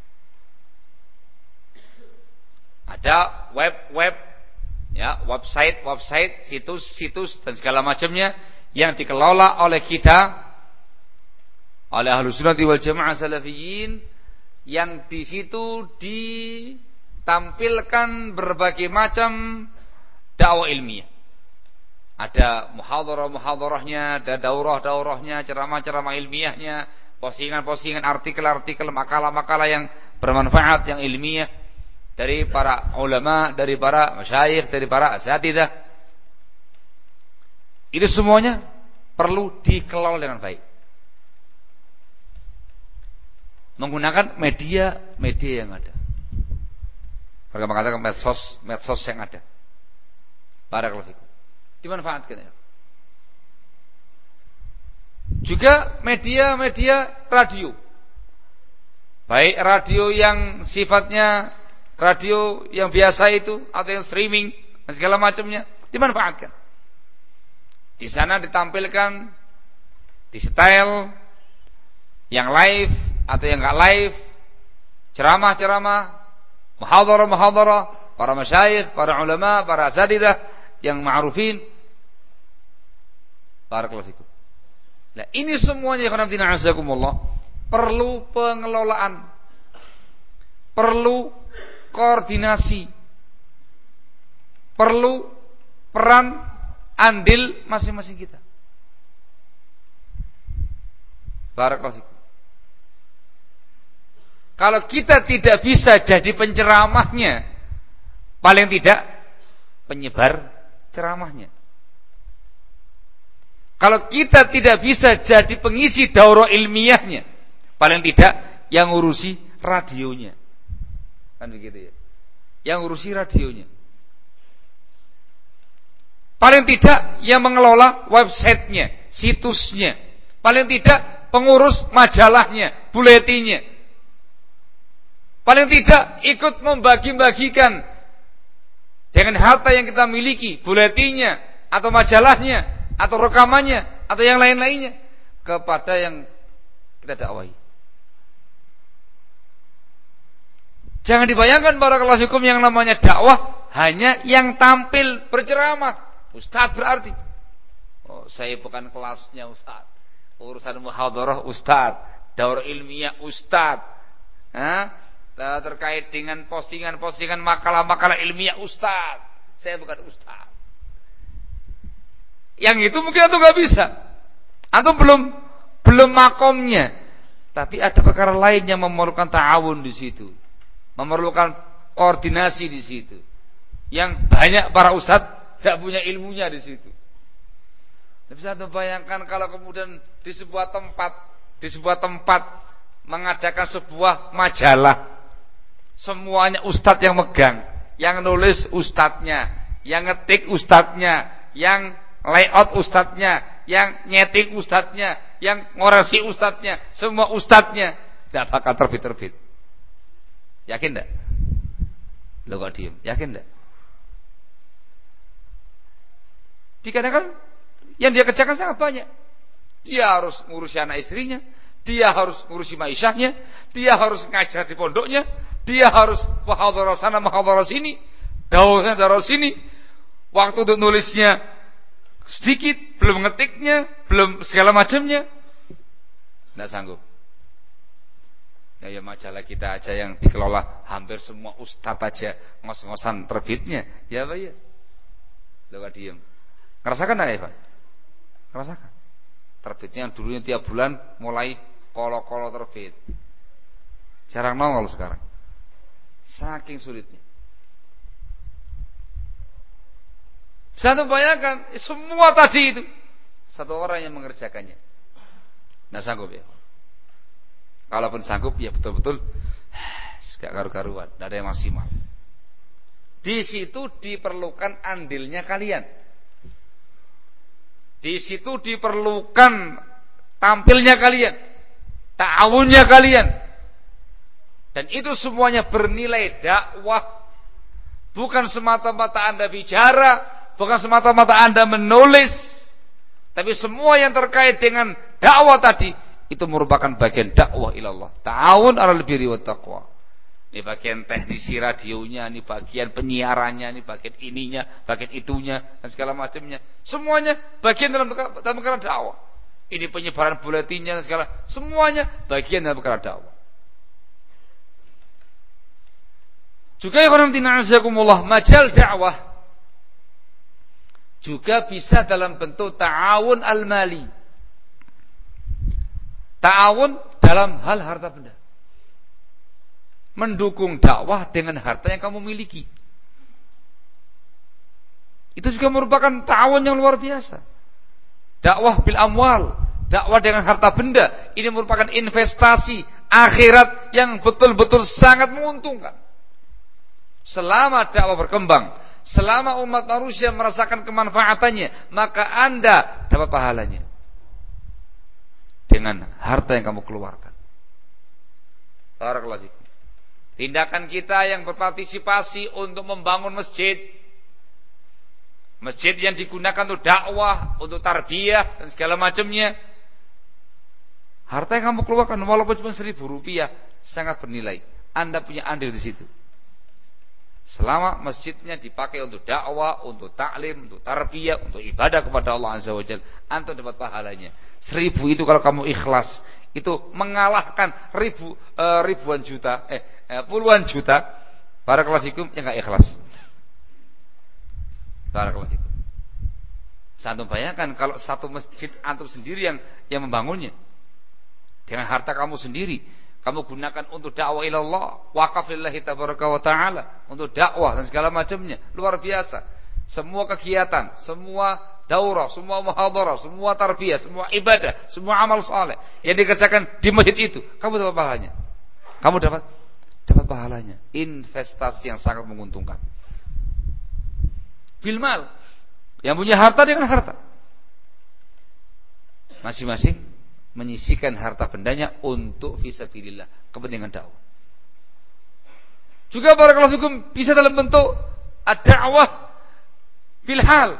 ada web ya, website, situs dan segala macamnya yang dikelola oleh kita, oleh Ahlus Sunnah wal Jamaah Salafiyin, yang di situ ditampilkan berbagai macam dakwah ilmiah. Ada muhadharah-muhadharahnya, ada daurah-daurahnya, ceramah-ceramah ilmiahnya, postingan-postingan, artikel-artikel, makalah-makalah yang bermanfaat, yang ilmiah dari para ulama, dari para masyayikh, dari para asatidzah. Itu semuanya perlu dikelola dengan baik, menggunakan media yang ada. Mereka mengatakan medsos yang ada. Barakallahu fikum. Dimanfaatkan ya. Juga media radio, baik radio yang sifatnya radio yang biasa itu atau yang streaming dan segala macamnya, dimanfaatkan. Di sana ditampilkan di setel yang live atau yang enggak live, ceramah-ceramah, muhadharah, para masyayikh, para ulama, para asatidzah yang ma'rufin. Barakallahu fikum. Nah, ini semuanya khonaftina azakumullah perlu pengelolaan, perlu koordinasi, perlu peran andil masing-masing kita. Barakallahu fikum. Kalau kita tidak bisa jadi penceramahnya, paling tidak penyebar ceramahnya. Kalau kita tidak bisa jadi pengisi daurah ilmiahnya, paling tidak yang ngurusi radionya. Kan begitu ya. Yang ngurusi radionya. Paling tidak yang mengelola websitenya, situsnya. Paling tidak pengurus majalahnya, buletinnya. Paling tidak ikut membagi-bagikan dengan harta yang kita miliki, buletinnya atau majalahnya atau rekamannya atau yang lain-lainnya kepada yang kita dakwahi. Jangan dibayangkan barakallahu fikum yang namanya dakwah hanya yang tampil berceramah. Ustaz berarti, oh saya bukan kelasnya Ustaz. Urusan muhadharah Ustaz, daurah ilmiah Ustaz. Terkait dengan postingan-postingan makalah-makalah ilmiah Ustaz. Saya bukan Ustaz. Yang itu mungkin antum nggak bisa. Antum belum makomnya. Tapi ada perkara lain yang memerlukan ta'awun di situ. Memerlukan koordinasi di situ. Yang banyak para ustaz tidak punya ilmunya di situ. Tidak bisa antum bayangkan kalau kemudian di sebuah tempat mengadakan sebuah majalah. Semuanya ustaz yang megang, yang nulis ustaznya, yang ngetik ustaznya, yang layout ustaznya, yang nyeting ustaznya, yang ngoresi ustaznya, semua ustaznya tidak bakal terbit. Yakin tidak? Lo kok diem? Yakin tidak? Dikarenakan yang dia kerjakan sangat banyak. Dia harus ngurusi anak istrinya, dia harus ngurusi ma'isyahnya, dia harus ngajar di pondoknya, dia harus muhadharah sana, muhadharah sini, daurah sini. Waktu untuk nulisnya sedikit, belum ngetiknya, belum segala macamnya. Tidak sanggup. Ya majalah kita aja yang dikelola hampir semua ustaz aja ngos-ngosan terbitnya. Ya Pak ya. Lo gak diem. Ngerasakan enggak ya Pak? Ngerasakan. Terbitnya yang dulunya tiap bulan mulai kolo-kolo terbit. Jarang nongol sekarang. Saking sulitnya. Bisa antum bayangkan semua tadi itu satu orang yang mengerjakannya. Nah sanggup ya. Kalaupun sanggup ya betul-betul gak karu-karuan, tidak ada yang maksimal. Di situ diperlukan andilnya kalian. Di situ diperlukan tampilnya kalian, ta'awunnya kalian. Dan itu semuanya bernilai dakwah. Bukan semata-mata Anda bicara, bukan semata-mata Anda menulis, tapi semua yang terkait dengan dakwah tadi itu merupakan bagian dakwah ilallah. Ta'awun 'alal birri wat taqwa. Ini bagian teknisi radionya, ini bagian penyiarannya, ini bagian ininya, bagian itunya dan segala macamnya. Semuanya bagian dalam perkara dakwah. Ini penyebaran buletinnya dan segala, semuanya bagian dalam perkara dakwah. Juga ya azakumullah, majal dakwah juga bisa dalam bentuk ta'awun al-mali. Ta'awun dalam hal harta benda. Mendukung dakwah dengan harta yang kamu miliki. Itu juga merupakan ta'awun yang luar biasa. Dakwah bil amwal, dakwah dengan harta benda, ini merupakan investasi akhirat yang betul-betul sangat menguntungkan. Selama dakwah berkembang, selama umat manusia merasakan kemanfaatannya, maka Anda dapat pahalanya dengan harta yang kamu keluarkan. Barakallahu fikum. Tindakan kita yang berpartisipasi untuk membangun masjid, masjid yang digunakan untuk dakwah, untuk tarbiyah dan segala macamnya, harta yang kamu keluarkan walaupun cuma 1.000 rupiah sangat bernilai. Anda punya andil di situ. Selama masjidnya dipakai untuk dakwah, untuk taklim, untuk tarbiyah, untuk ibadah kepada Allah Azza wa Jalla, antum dapat pahalanya. 1000 itu kalau kamu ikhlas, itu mengalahkan ribuan juta, puluhan juta. Barakallahu fikum yang enggak ikhlas. Barakallahu fikum. Antum bayangkan kalau satu masjid antum sendiri yang membangunnya. Dengan harta kamu sendiri, kamu gunakan untuk dakwah ilallah, wakaf lillahi tabaraka wa ta'ala, untuk dakwah dan segala macamnya. Luar biasa. Semua kegiatan, semua daurah, semua muhadharah, semua tarbiyah, semua ibadah, semua amal saleh yang dikerjakan di masjid itu, kamu dapat pahalanya. Kamu dapat pahalanya. Investasi yang sangat menguntungkan. Bilmal, yang punya harta dengan harta. Masing-masing menyisikan harta bendanya untuk fisabilillah, kepentingan dakwah. Juga barakallahu fikum bisa dalam bentuk ad-da'wah bil hal.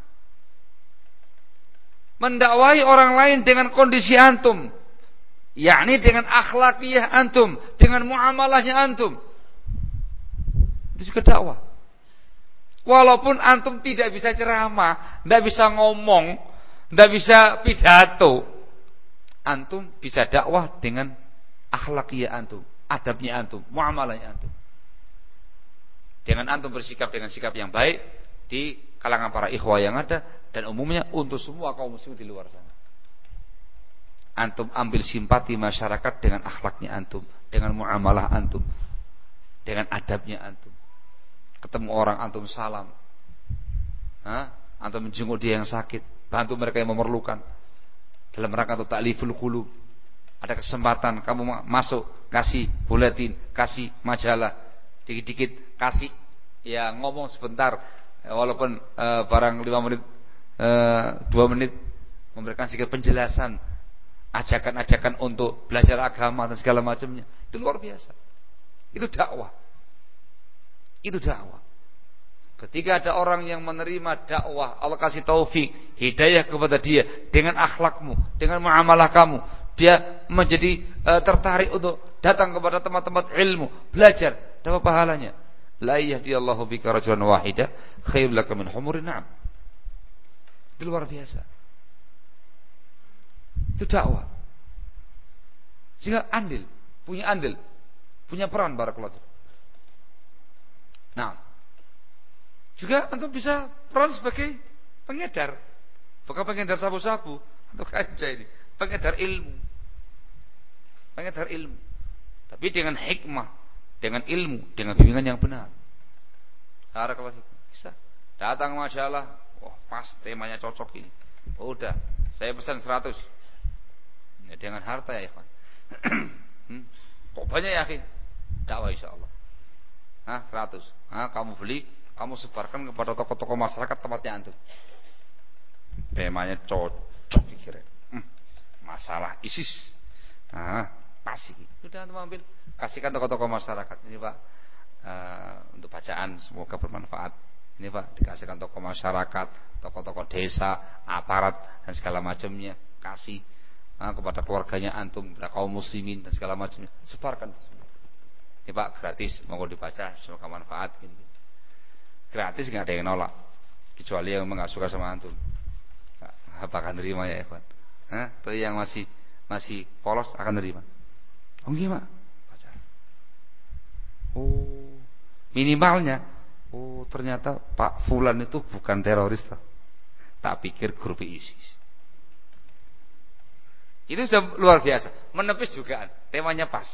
Mendakwai orang lain dengan kondisi antum, yakni dengan akhlakiyah antum, dengan muamalahnya antum. Itu juga dakwah. Walaupun antum tidak bisa ceramah, tidak bisa ngomong, tidak bisa pidato, antum bisa dakwah dengan akhlakiyah antum, adabnya antum, muamalahnya antum. Dengan antum bersikap dengan sikap yang baik di kalangan para ikhwah yang ada dan umumnya untuk semua kaum muslimin di luar sana. Antum ambil simpati masyarakat dengan akhlaknya antum, dengan muamalah antum, dengan adabnya antum. Ketemu orang antum salam, antum menjenguk dia yang sakit, bantu mereka yang memerlukan. Dalam rangka untuk ta'liful qulub. Ada kesempatan kamu masuk, kasih buletin, kasih majalah, dikit-dikit kasih, ya ngomong sebentar, walaupun barang 5 menit, 2 menit, memberikan sedikit penjelasan, ajakan-ajakan untuk belajar agama dan segala macamnya. Itu luar biasa. Itu dakwah. Itu dakwah. Ketika ada orang yang menerima dakwah, Allah kasih taufik, hidayah kepada dia dengan akhlakmu, dengan muamalah kamu, dia menjadi tertarik untuk datang kepada tempat-tempat ilmu, belajar, dapat pahalanya. La yahdiyallahu bika rajulan wahida khairul laka min humurin na'am. Itu luar biasa. Itu dakwah. Sehingga punya peran barakallahu. Nah, juga antum bisa peran sebagai pengedar. Bukan pengedar sabu-sabu atau ganja ini, pengedar ilmu. Pengedar ilmu. Tapi dengan hikmah, dengan ilmu, dengan bimbingan yang benar. Kalau bisa datang majalah, wah pas temanya cocok ini. Oh, udah, saya pesan 100. Ya, dengan harta ya ikhwan. Kok banyak ya akhi? Dakwah insyaallah. 100. Kamu beli, kamu sebarkan kepada tokoh-tokoh masyarakat tempatnya antum. Temanya cocok dikira. Masalah ISIS. Pas ini. Sudah antum ambil, kasihkan tokoh-tokoh masyarakat. Ini Pak, untuk bacaan semoga bermanfaat. Ini Pak, dikasihkan tokoh masyarakat, tokoh-tokoh desa, aparat dan segala macamnya. Kasih kepada keluarganya antum, kepada kaum muslimin dan segala macamnya. Sebarkan. Ini Pak, gratis, mau dibaca, semoga manfaat. Gini. Gratis nggak ada yang nolak, kecuali yang memang nggak suka sama antum. Apakah nerima ya ikhwan? Tapi yang masih polos akan nerima. Oh gimana? Baca. Oh, minimalnya, oh ternyata Pak Fulan itu bukan teroris toh. Tak pikir grup ISIS. Itu sudah luar biasa. Menepis jugaan, temanya pas.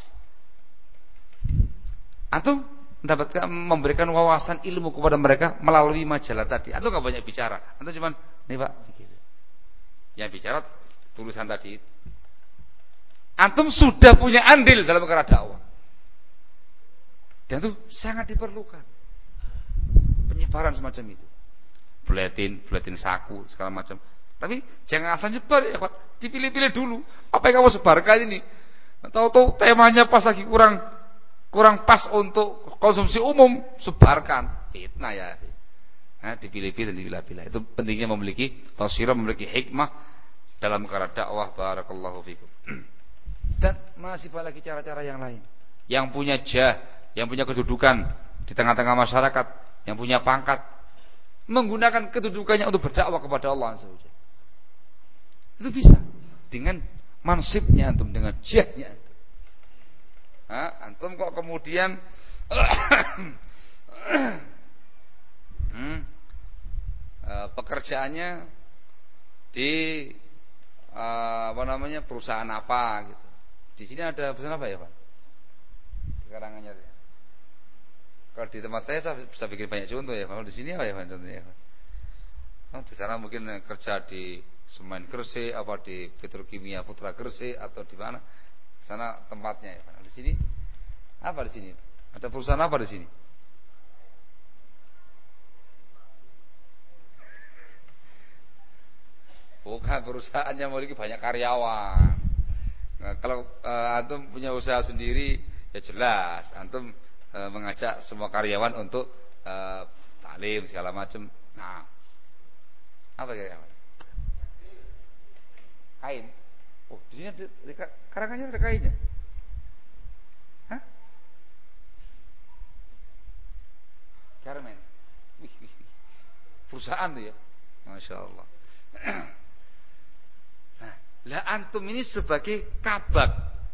Antum mendapatkan, memberikan wawasan ilmu kepada mereka melalui majalah tadi. Antum nggak banyak bicara, antum cuman nih Pak, begitu. Yang bicara tulisan tadi. Antum sudah punya andil dalam perkara dakwah. Dan itu sangat diperlukan penyebaran semacam itu. Buletin saku segala macam. Tapi jangan asal nyebar ya Pak. Dipilih-pilih dulu. Apa yang kamu sebarkan ini? Tahu-tahu temanya pas lagi kurang pas untuk konsumsi umum, sebarkan. Fitnah ya. Dipilih-pilih dan dipilah-pilah. Itu pentingnya memiliki basirah, memiliki hikmah dalam perkara dakwah. Barakallahu fikum. Dan masih banyak lagi cara-cara yang lain. Yang punya jah, yang punya kedudukan, di tengah-tengah masyarakat yang punya pangkat, menggunakan kedudukannya untuk berdakwah kepada Allah Azza wa Jalla. Itu bisa dengan mansibnya antum, dengan jahnya antum. Antum kok kemudian pekerjaannya di perusahaan apa gitu. Di sini ada perusahaan apa ya, Pak? Di Karanganyar ya. Kalau di tempat saya bisa bikin banyak contoh ya. Kalau di sini apa ya, Pak, contohnya? Di sana mungkin kerja di Semen Gresik, apa di Petrokimia Putra Gresik, atau di mana? Sana tempatnya ya, Pak. Di sini apa di sini? Ada perusahaan apa di sini? Bukan perusahaannya memiliki banyak karyawan. Nah, kalau antum punya usaha sendiri, ya jelas antum mengajak semua karyawan untuk taklim segala macam. Nah, apa kira-kira? Kain. Oh, di sini ada Karanganyar ada kainnya. Hah? Garmen. Wih. Perusahaan tuh ya. Masya Allah. Nah, lah antum ini sebagai kabak,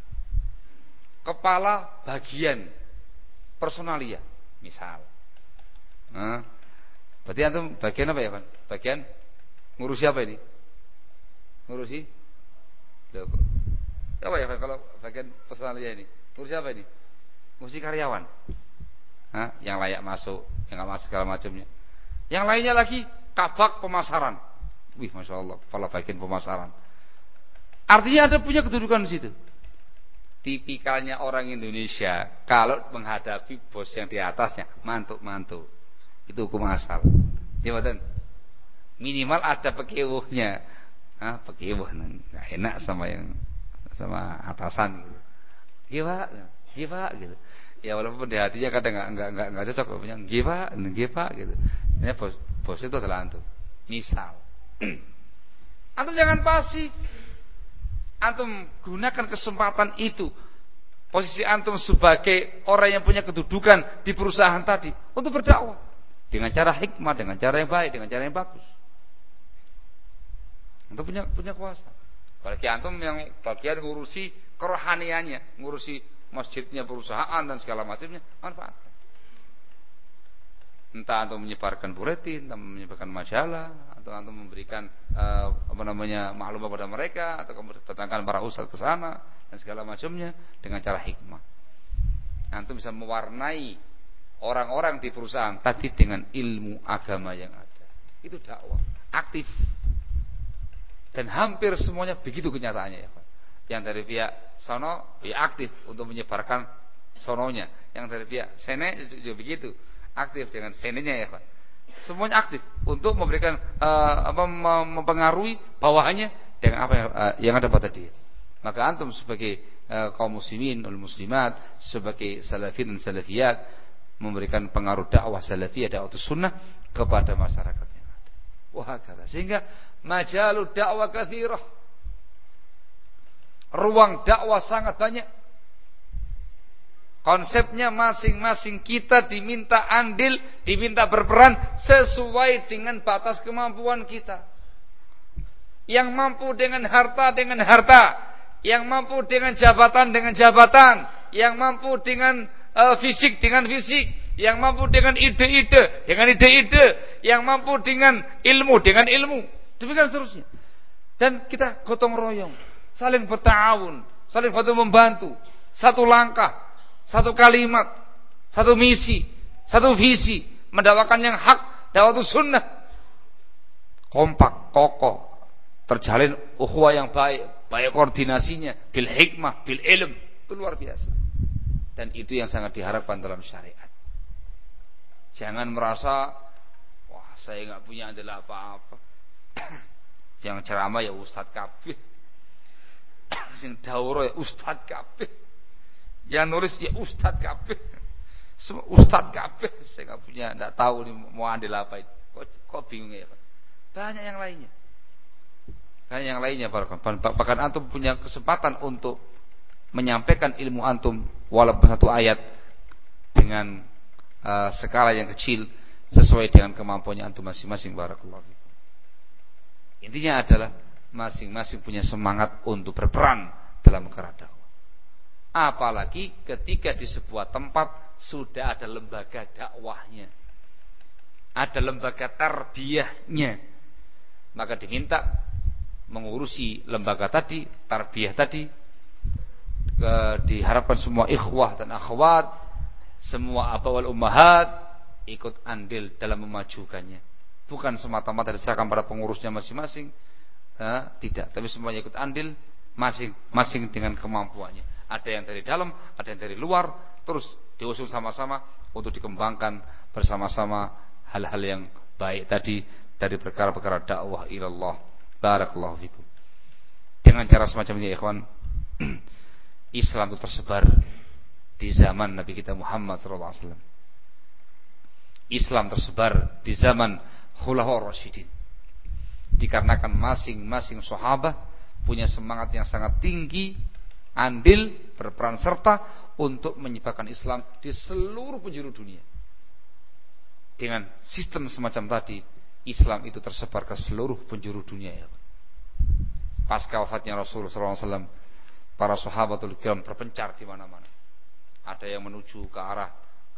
kepala bagian personalia, misal. Berarti antum bagian apa ya, Pak? Bagian ngurusi apa ini? Ngurusi logo. Apa ya, Pak, kalau bagian personalia ini? Ngurusi apa ini? Ngurusi karyawan. Yang layak masuk, yang enggak masuk segala macamnya. Yang lainnya lagi kabak pemasaran. Wih, Masya Allah, kepala bagian pemasaran. Artinya ada punya kedudukan di situ. Tipikalnya orang Indonesia kalau menghadapi bos yang di atasnya mantuk-mantuk. Itu hukum asal. Gimana? Minimal ada pekewuhnya. Pekewuh enggak enak sama atasan gitu. Giba gitu. Ya walaupun di hatinya kadang enggak cocok punya giba gitu. Ini bos itu adalah antum. Misal antum jangan pasif. Antum gunakan kesempatan itu, posisi antum sebagai orang yang punya kedudukan di perusahaan tadi, untuk berdakwah dengan cara hikmah, dengan cara yang baik, dengan cara yang bagus. Antum punya kuasa. Apalagi antum yang bagian ngurusi kerohaniannya, ngurusi masjidnya perusahaan dan segala macamnya, manfaatkan. Entah antum menyebarkan buletin, entah menyebarkan majalah, atau antum memberikan maklum kepada mereka, atau kemudian datangkan para ustaz ke sana dan segala macamnya dengan cara hikmah. Antum bisa mewarnai orang-orang di perusahaan tadi dengan ilmu agama yang ada. Itu dakwah aktif. Dan hampir semuanya begitu kenyataannya ya, Pak. Yang dari pihak sono ya aktif untuk menyebarkan sononya, yang dari pihak sene juga begitu. Aktif dengan seninya ya, Pak. Semuanya aktif untuk memberikan mempengaruhi bawahannya dengan apa yang ada pada dia. Maka antum sebagai kaum muslimin wal muslimat, sebagai salafin dan salafiyat, memberikan pengaruh dakwah salafiyah, dakwah sunnah kepada masyarakat yang ada. Wah, sehingga majalud dakwah katsirah. Ruang dakwah sangat banyak. Konsepnya masing-masing kita diminta andil, diminta berperan sesuai dengan batas kemampuan kita. Yang mampu dengan harta, yang mampu dengan jabatan, yang mampu dengan fisik, yang mampu dengan ide-ide, yang mampu dengan ilmu, demikian seterusnya. Dan kita gotong royong, saling berta'awun, saling bantu membantu, satu langkah, satu kalimat, satu misi, satu visi, mendakwakan yang hak, dakwah sunnah. Kompak, kokoh, terjalin ukhuwah yang baik koordinasinya, bil hikmah, bil ilm, itu luar biasa. Dan itu yang sangat diharapkan dalam syariat. Jangan merasa, wah saya nggak punya adalah apa-apa. Yang ceramah ya ustadz kabeh, yang daurah ya ustadz kabeh. Yang nulis ya ustadz kabeh. Semua ustadz kabeh. Saya enggak punya, enggak tahu nih mau andil apa itu. Kok bingung ya, Pak? Banyak yang lainnya. Bahkan antum punya kesempatan untuk menyampaikan ilmu antum walaupun satu ayat dengan skala yang kecil sesuai dengan kemampuannya antum masing-masing. Barakallahu fikum. Intinya adalah masing-masing punya semangat untuk berperan dalam perkara dakwah. Apalagi ketika di sebuah tempat sudah ada lembaga dakwahnya, ada lembaga tarbiyahnya, maka diminta mengurusi lembaga tadi, tarbiyah tadi. Diharapkan semua ikhwah dan akhwat, semua abawal ummahat ikut andil dalam memajukannya. Bukan semata-mata diserahkan pada pengurusnya masing-masing, tidak, tapi semuanya ikut andil masing-masing dengan kemampuannya. Ada yang dari dalam, ada yang dari luar, terus diusung sama-sama untuk dikembangkan bersama-sama hal-hal yang baik tadi dari perkara-perkara dakwah ilallah. Barakallahu fikum. Dengan cara semacam ini, ikhwan, Islam itu tersebar di zaman Nabi kita Muhammad SAW. Islam tersebar di zaman Khulafaur Rasyidin, dikarenakan masing-masing sahabat punya semangat yang sangat tinggi, andil, berperan serta untuk menyebarkan Islam di seluruh penjuru dunia. Dengan sistem semacam tadi, Islam itu tersebar ke seluruh penjuru dunia. Pasca wafatnya Rasulullah SAW, para sahabatul kiram berpencar di mana-mana. Ada yang menuju ke arah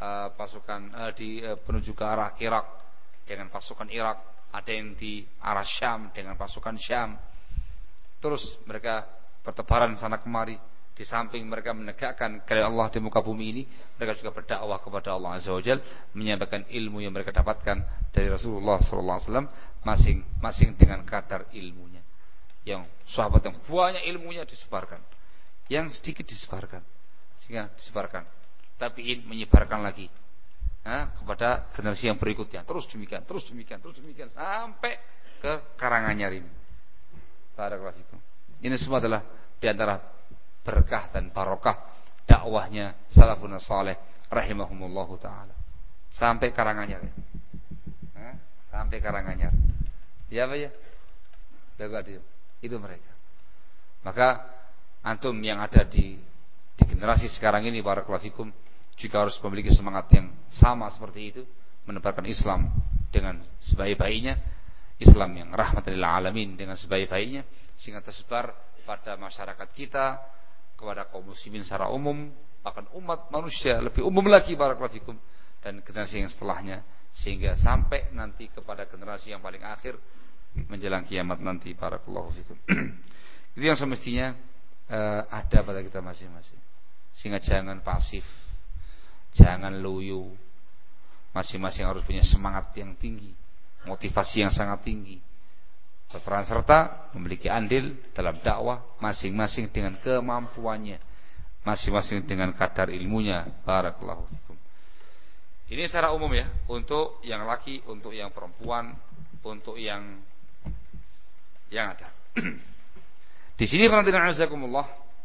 menuju ke arah Irak dengan pasukan Irak, ada yang di arah Syam dengan pasukan Syam. Terus mereka bertebaran sana kemari. Di samping mereka menegakkan kalimah Allah di muka bumi ini, mereka juga berdakwah kepada Allah Azza wa Jalla, menyampaikan ilmu yang mereka dapatkan dari Rasulullah SAW, masing-masing dengan kadar ilmunya. Yang sahabat yang banyak ilmunya disebarkan, yang sedikit disebarkan, sehingga disebarkan, tapi menyebarkan lagi kepada generasi yang berikutnya, terus demikian sampai ke Karanganyar ini. Barakallahu fikum. Ini semua adalah diantara berkah dan barokah dakwahnya salafun saleh rahimahumullahu taala sampai Karanganyar. Sampai Karanganyar. Ya Pak ya? Itu mereka. Maka antum yang ada di generasi sekarang ini, barakallahu fikum, juga harus memiliki semangat yang sama seperti itu, menebarkan Islam dengan sebaik-baiknya, Islam yang rahmatan lil alamin dengan sebaik-baiknya, sehingga tersebar pada masyarakat kita, kepada kaum muslimin secara umum, bahkan umat manusia lebih umum lagi, barakallahu fikum, dan generasi yang setelahnya, sehingga sampai nanti kepada generasi yang paling akhir menjelang kiamat nanti, barakallahu fikum. Itu yang semestinya ada pada kita masing-masing. Sehingga jangan pasif, jangan loyo. Masing-masing harus punya semangat yang tinggi, motivasi yang sangat tinggi, berperan serta memiliki andil dalam dakwah, masing-masing dengan kemampuannya, masing-masing dengan kadar ilmunya. Barakallahu fikum. Ini secara umum ya, untuk yang laki, untuk yang perempuan, untuk yang ada. Di sini qanatinan azakumullah,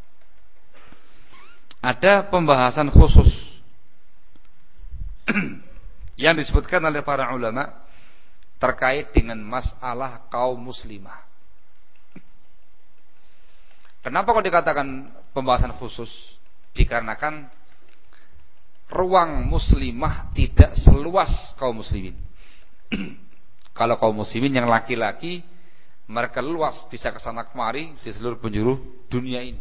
ada pembahasan khusus yang disebutkan oleh para ulama terkait dengan masalah kaum muslimah. Kenapa kok dikatakan pembahasan khusus? Dikarenakan ruang muslimah tidak seluas kaum muslimin. Kalau kaum muslimin yang laki-laki, mereka luas, bisa kesana kemari di seluruh penjuru dunia ini.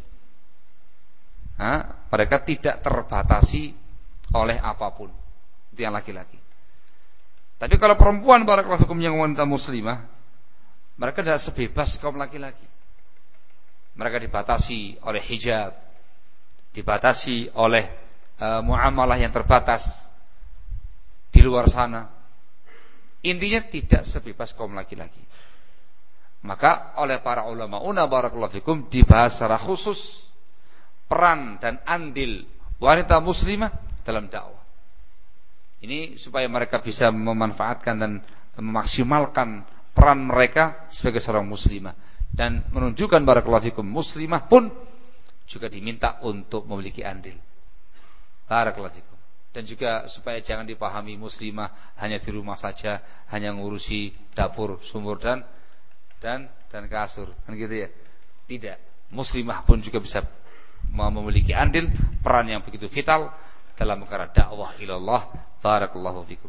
Mereka tidak terbatasi oleh apapun. Itu yang laki-laki. Tapi kalau perempuan, barakallahu fikum, yang wanita muslimah, mereka tidak sebebas kaum laki-laki. Mereka dibatasi oleh hijab, dibatasi oleh muamalah yang terbatas di luar sana. Intinya tidak sebebas kaum laki-laki. Maka oleh para ulama barakallahu fikum, dibahas secara khusus peran dan andil wanita muslimah dalam dakwah. Ini supaya mereka bisa memanfaatkan dan memaksimalkan peran mereka sebagai seorang muslimah, dan menunjukkan barakallahu fikum, muslimah pun juga diminta untuk memiliki andil. Barakallahu fikum. Dan juga supaya jangan dipahami muslimah hanya di rumah saja, hanya ngurusi dapur, sumur dan kasur, kan gitu ya. Tidak, muslimah pun juga bisa memiliki andil, peran yang begitu vital dalam perkara dakwah ilallah. Barakallahu fikum.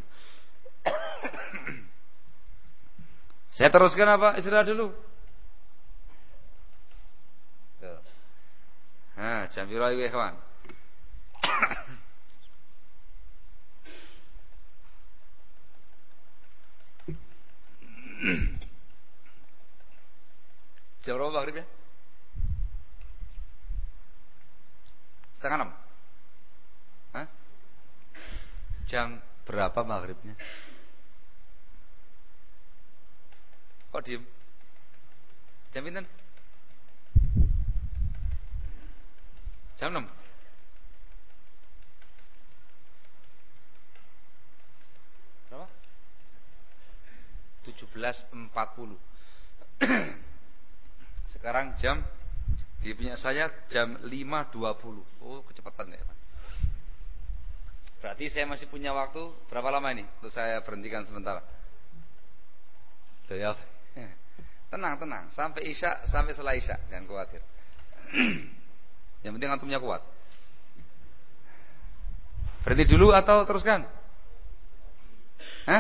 Saya teruskan apa? Istirahat dulu. Jam piro iki, kawan? Jam berapa maghrib ya? 5:30. Hah? Jam berapa maghribnya? Kok diem? Jam pinten? Jam 6. Berapa? 17.40. Sekarang jam di punya saya jam 5.20. Oh, kecepatan ya, Pak. Berarti saya masih punya waktu berapa lama ini untuk saya berhentikan sementara? Ya. Tenang, sampai Isya, sampai setelah Isya, jangan khawatir. Yang penting antumnya kuat. Berhenti dulu atau teruskan? Hah?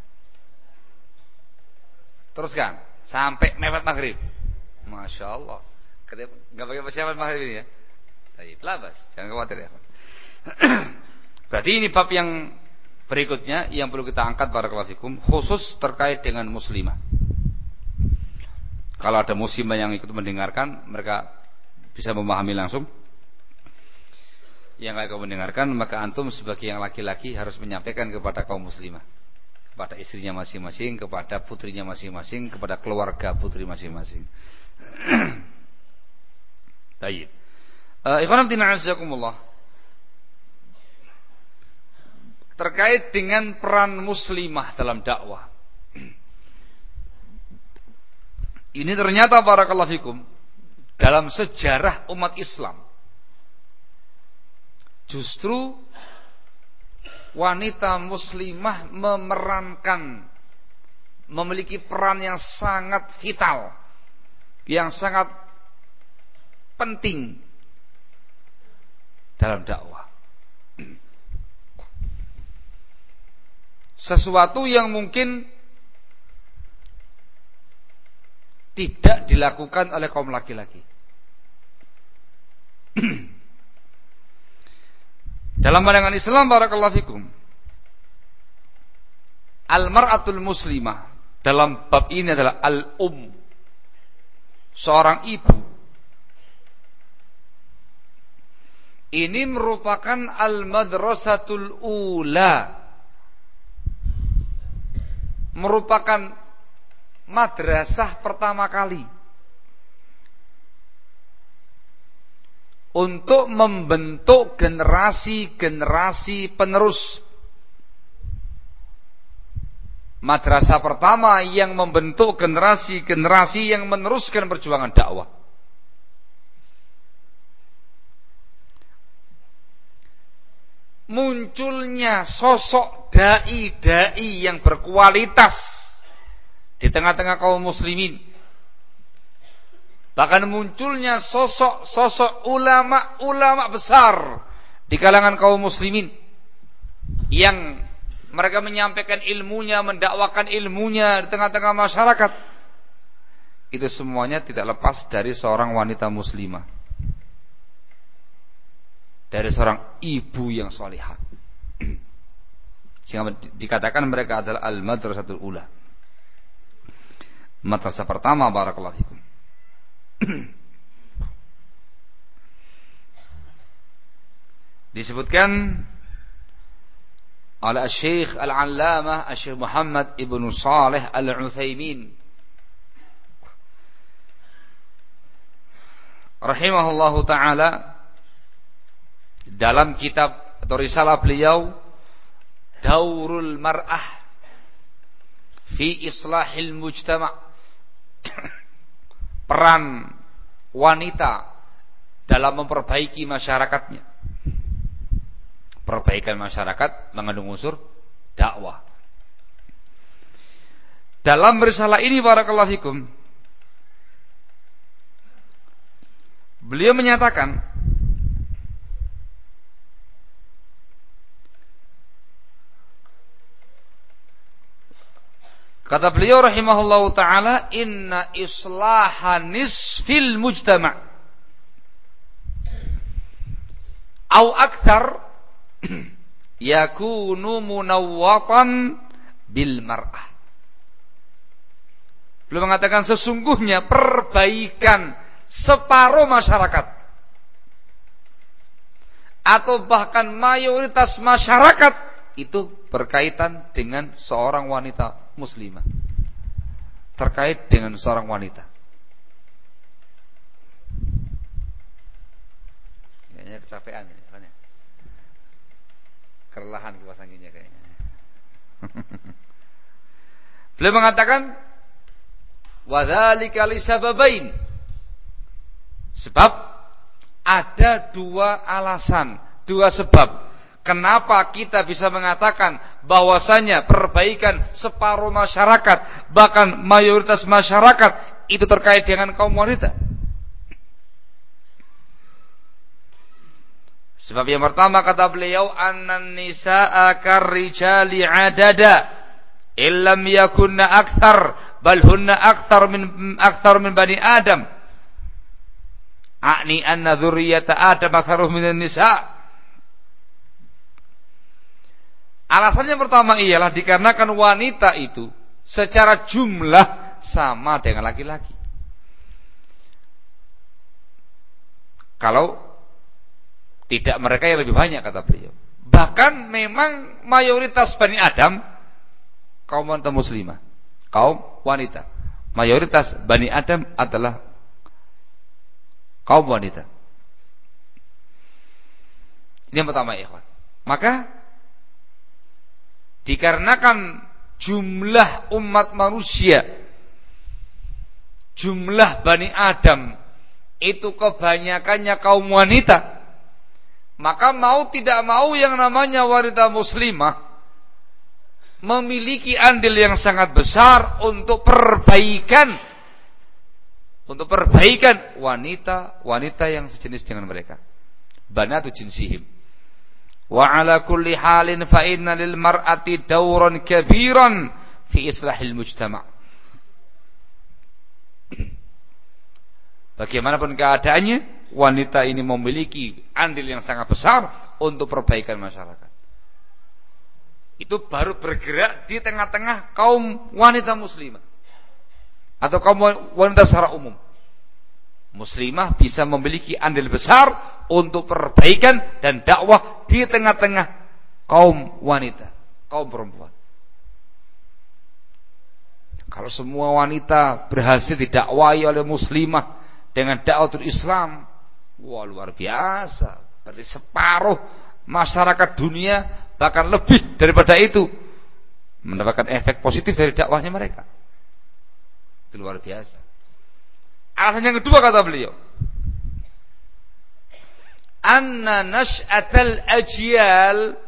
Teruskan sampai mepet maghrib. Masya Allah. Gak pakai persiapan maghrib ini ya. Baik, labas, jangan khawatir ya. Berarti ini bab yang berikutnya yang perlu kita angkat barakallahu fikum, khusus terkait dengan muslimah. Kalau ada muslimah yang ikut mendengarkan, mereka bisa memahami langsung. Yang nggak ikut mendengarkan, maka antum sebagai yang laki-laki harus menyampaikan kepada kaum muslimah, kepada istrinya masing-masing, kepada putrinya masing-masing, kepada keluarga putri masing-masing. Baik. Ikhwan fillah azakumullah. Terkait dengan peran muslimah dalam dakwah. Ini ternyata barakallahu fikum dalam sejarah umat Islam justru wanita muslimah memiliki peran yang sangat vital, yang sangat penting dalam dakwah. Sesuatu yang mungkin tidak dilakukan oleh kaum laki-laki. Dalam pandangan Islam barakallahu fikum, al-mar'atul muslimah dalam bab ini adalah al-um, seorang ibu. Ini merupakan al-madrasatul ula, merupakan madrasah pertama kali untuk membentuk generasi-generasi penerus. Madrasah pertama yang membentuk generasi-generasi yang meneruskan perjuangan dakwah. Munculnya sosok dai-dai yang berkualitas di tengah-tengah kaum muslimin. Bahkan munculnya sosok-sosok ulama-ulama besar di kalangan kaum muslimin yang mereka menyampaikan ilmunya, mendakwakan ilmunya di tengah-tengah masyarakat. Itu semuanya tidak lepas dari seorang wanita muslimah, dari seorang ibu yang salihah. Sehingga dikatakan mereka adalah al-madrasatul ula, madrasah pertama barakallahu fikum. Disebutkan oleh Syekh Al-Allamah Syekh Muhammad Ibn Salih Al-Utsaimin rahimahullahu taala dalam kitab atau risalah beliau Daurul Mar'ah fi Islahil Mujtama', peran wanita dalam memperbaiki masyarakatnya. Perbaikan masyarakat mengandung unsur dakwah. Dalam risalah ini barakallahu fikum, beliau menyatakan Kata beliau rahimahullahu taala, inna islahan nisfil mujtama' au akthar yakunu munawwatan bil mar'ah. Beliau mengatakan sesungguhnya perbaikan separuh masyarakat atau bahkan mayoritas masyarakat itu berkaitan dengan seorang wanita muslimah. Terkait dengan seorang wanita. Kayaknya kecapean ini, kan ya? Kelelahan kipas anginnya kayaknya. Beliau mengatakan wadzalika lisababain. Sebab ada dua alasan, dua sebab kenapa kita bisa mengatakan bahwasanya perbaikan separuh masyarakat, bahkan mayoritas masyarakat itu terkait dengan kaum wanita. Sebab yang pertama kata beliau, annan nisaa karrijali adada illam yakunna akthar bal hunna akthar min bani Adam. A'ni anna dzurriyyata Adam aktsaruhum minan nisa'. Alasannya pertama ialah dikarenakan wanita itu secara jumlah sama dengan laki-laki. Kalau tidak mereka yang lebih banyak kata beliau. Bahkan memang mayoritas Bani Adam kaum wanita muslimah, kaum wanita. Mayoritas Bani Adam adalah kaum wanita. Ini yang pertama ya, ikhwan. Maka dikarenakan jumlah umat manusia, jumlah Bani Adam itu kebanyakannya kaum wanita, maka mau tidak mau yang namanya wanita muslimah memiliki andil yang sangat besar untuk perbaikan wanita yang sejenis dengan mereka. Banatu jinsihim. Wa ala kulli halin fa inna lil mar'ati dawran kabiran fi islahil mujtama'. Bagaimanapun keadaannya, wanita ini memiliki andil yang sangat besar untuk perbaikan masyarakat. Itu baru bergerak di tengah-tengah kaum wanita muslimah atau kaum wanita secara umum. Muslimah bisa memiliki andil besar untuk perbaikan dan dakwah di tengah-tengah kaum wanita, kaum perempuan. Kalau semua wanita berhasil didakwahi oleh muslimah dengan dakwatul Islam, wah luar biasa. Berarti separuh masyarakat dunia, bahkan lebih daripada itu, mendapatkan efek positif dari dakwahnya mereka. Itu luar biasa. Alasan yang kedua kata beliau, anna nash'atal ajyal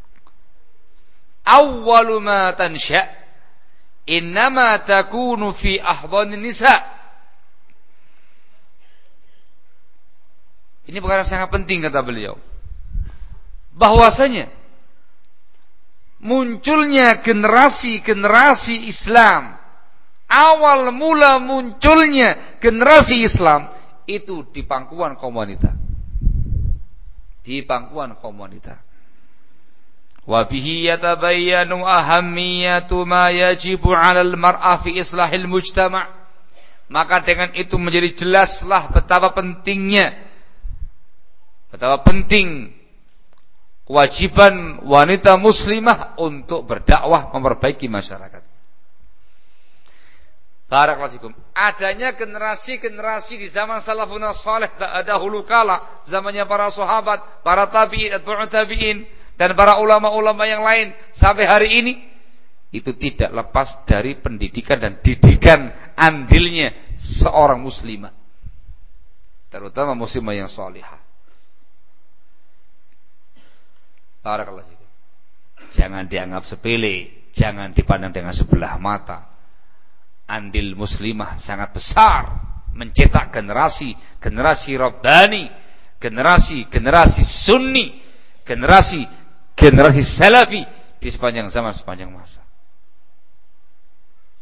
awwalu ma tansha' innama takunu fi ahdhanin nisa'. Ini perkara sangat penting kata beliau, bahwasanya munculnya generasi-generasi Islam, awal mula munculnya generasi Islam itu di pangkuan kaum wanita. Di pangkuan kaum wanita. Wa bihi yatabayyanu ahammiyatu ma yajibu 'alal mar'ah fi islahil mujtama'. Maka dengan itu menjadi jelaslah betapa penting kewajiban wanita muslimah untuk berdakwah memperbaiki masyarakat. Barakallahu fikum. Adanya generasi-generasi di zaman salafun salih dahulu kala, zamannya para sahabat, para tabi'in, atba'ut tabi'in, dan para ulama-ulama yang lain sampai hari ini, itu tidak lepas dari pendidikan dan didikan andilnya seorang muslimah, terutama muslimah yang salihah. Barakallahu fikum. Jangan dianggap sepele, jangan dipandang dengan sebelah mata. Andil muslimah sangat besar mencetak generasi rabbani, generasi sunni, generasi salafi di sepanjang zaman, sepanjang masa.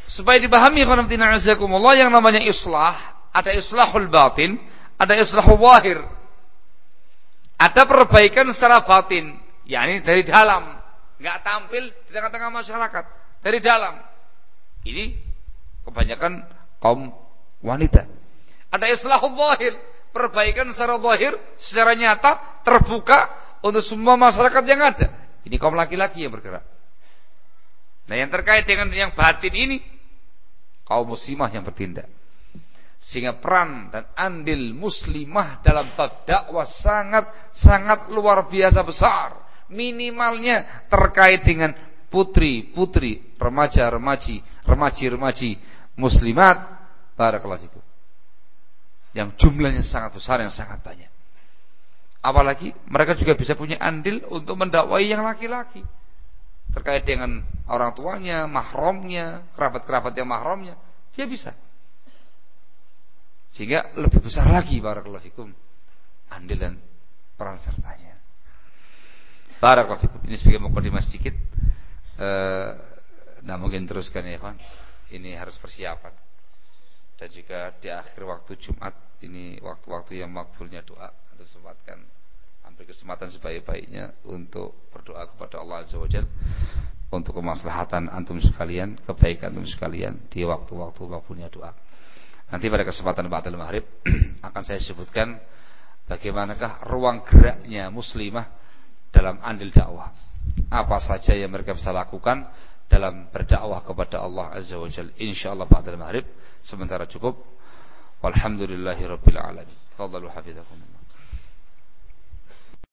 supaya dipahami yang namanya islah, ada islahul batin, ada islahul zahir. Ada perbaikan secara batin, yakni dari dalam, enggak tampil di tengah-tengah masyarakat, dari dalam. Ini kebanyakan kaum wanita. Ada islahul zahir, perbaikan secara zahir, secara nyata, terbuka untuk semua masyarakat yang ada. Ini kaum laki-laki yang bergerak. Nah, yang terkait dengan yang batin ini, kaum muslimah yang bertindak. Sehingga peran dan andil muslimah dalam bab dakwah sangat luar biasa besar. Minimalnya terkait dengan putri-putri, remaja-remaji muslimat, barakallahu fikum, yang jumlahnya sangat besar, yang sangat banyak. Apalagi mereka juga bisa punya andil untuk mendakwai yang laki-laki, terkait dengan orang tuanya, mahramnya, kerabat-kerabat yang mahramnya, dia bisa. Sehingga lebih besar lagi barakallahu fikum andil dan peran sertanya. Barakallahu fikum. Ini sebagai mukadimah sedikit. Nah, mungkin teruskan ya kawan. Ini harus persiapan. Dan juga di akhir waktu Jumat ini waktu-waktu yang makbulnya doa, untuk sempatkan ambil kesempatan sebaik-baiknya untuk berdoa kepada Allah Azza wa Jalla untuk kemaslahatan antum sekalian, kebaikan antum sekalian di waktu-waktu makbulnya doa. Nanti pada kesempatan ba'dal maghrib akan saya sebutkan bagaimanakah ruang geraknya muslimah dalam andil dakwah. Apa saja yang mereka bisa lakukan dalam berdakwah kepada Allah Azza wa Jalla. Insyaallah ba'dal maghrib. Sementara cukup. Walhamdulillahirabbil alamin. Fadhalu hafizakumullah.